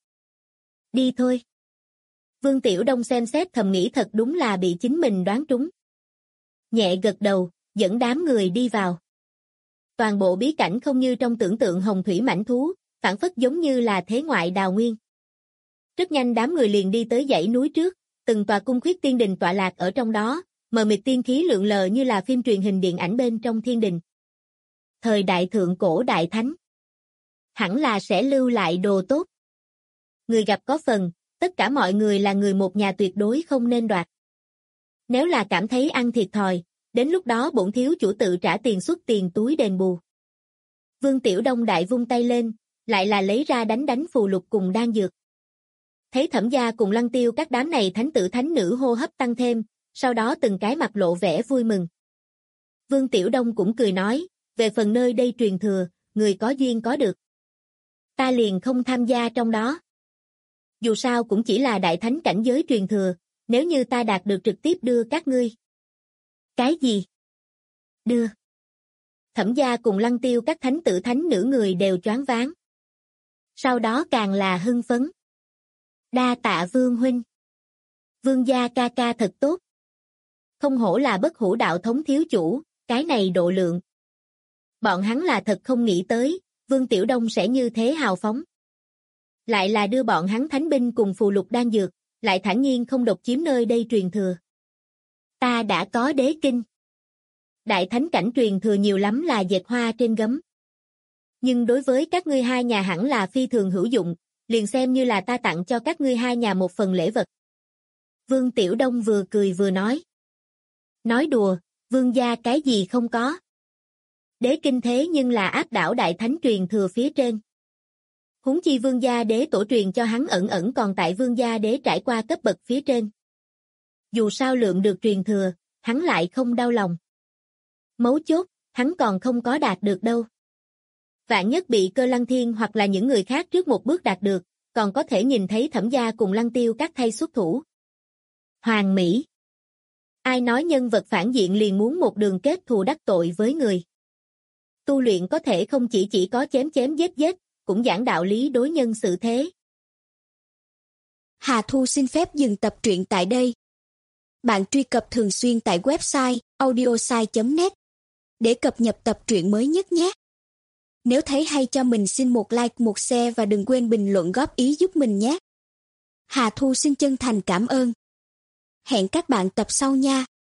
Đi thôi. Vương Tiểu Đông xem xét thầm nghĩ thật đúng là bị chính mình đoán trúng. Nhẹ gật đầu, dẫn đám người đi vào. Toàn bộ bí cảnh không như trong tưởng tượng hồng thủy mãnh thú, phản phất giống như là thế ngoại đào nguyên. Rất nhanh đám người liền đi tới dãy núi trước, từng tòa cung khuyết tiên đình tọa lạc ở trong đó, mờ mịt tiên khí lượn lờ như là phim truyền hình điện ảnh bên trong thiên đình. Thời đại thượng cổ đại thánh. Hẳn là sẽ lưu lại đồ tốt. Người gặp có phần, tất cả mọi người là người một nhà tuyệt đối không nên đoạt. Nếu là cảm thấy ăn thiệt thòi, đến lúc đó bổn thiếu chủ tự trả tiền xuất tiền túi đền bù. Vương Tiểu Đông đại vung tay lên, lại là lấy ra đánh phù lục cùng đan dược. Thấy Thẩm gia cùng Lăng Tiêu các đám này thánh tử thánh nữ hô hấp tăng thêm, sau đó từng cái mặt lộ vẻ vui mừng. Vương Tiểu Đông cũng cười nói, về phần nơi đây truyền thừa, người có duyên có được. Ta liền không tham gia trong đó. Dù sao cũng chỉ là đại thánh cảnh giới truyền thừa, nếu như ta đạt được trực tiếp đưa các ngươi. Cái gì? Đưa. Thẩm gia cùng Lăng Tiêu các thánh tử thánh nữ người đều choáng váng. Sau đó càng là hưng phấn. Đa tạ Vương huynh. Vương gia ca ca thật tốt. Không hổ là bất hủ đạo thống thiếu chủ, cái này độ lượng. Bọn hắn là thật không nghĩ tới, Vương Tiểu Đông sẽ như thế hào phóng. Lại là đưa bọn hắn thánh binh cùng phù lục đan dược, lại thản nhiên không độc chiếm nơi đây truyền thừa. Ta đã có đế kinh. Đại thánh cảnh truyền thừa nhiều lắm là dệt hoa trên gấm. Nhưng đối với các ngươi hai nhà hẳn là phi thường hữu dụng, liền xem như là ta tặng cho các ngươi hai nhà một phần lễ vật. Vương Tiểu Đông vừa cười vừa nói. Nói đùa, vương gia cái gì không có. Đế kinh thế nhưng là áp đảo đại thánh truyền thừa phía trên. Huống chi vương gia đế tổ truyền cho hắn ẩn còn tại vương gia đế trải qua cấp bậc phía trên. Dù sao lượm được truyền thừa, hắn lại không đau lòng. Mấu chốt, hắn còn không có đạt được đâu. Vạn nhất bị Cơ Lăng Thiên hoặc là những người khác trước một bước đạt được, còn có thể nhìn thấy Thẩm gia cùng Lăng Tiêu các thay xuất thủ. Hoàng Mỹ. Ai nói nhân vật phản diện liền muốn một đường kết thù đắc tội với người. Tu luyện có thể không chỉ có chém giết, cũng giảng đạo lý đối nhân xử thế. Hà Thu xin phép dừng tập truyện tại đây. Bạn truy cập thường xuyên tại website audiosai.net để cập nhật tập truyện mới nhất nhé. Nếu thấy hay cho mình xin một like, một share và đừng quên bình luận góp ý giúp mình nhé. Hà Thu xin chân thành cảm ơn. Hẹn các bạn tập sau nha.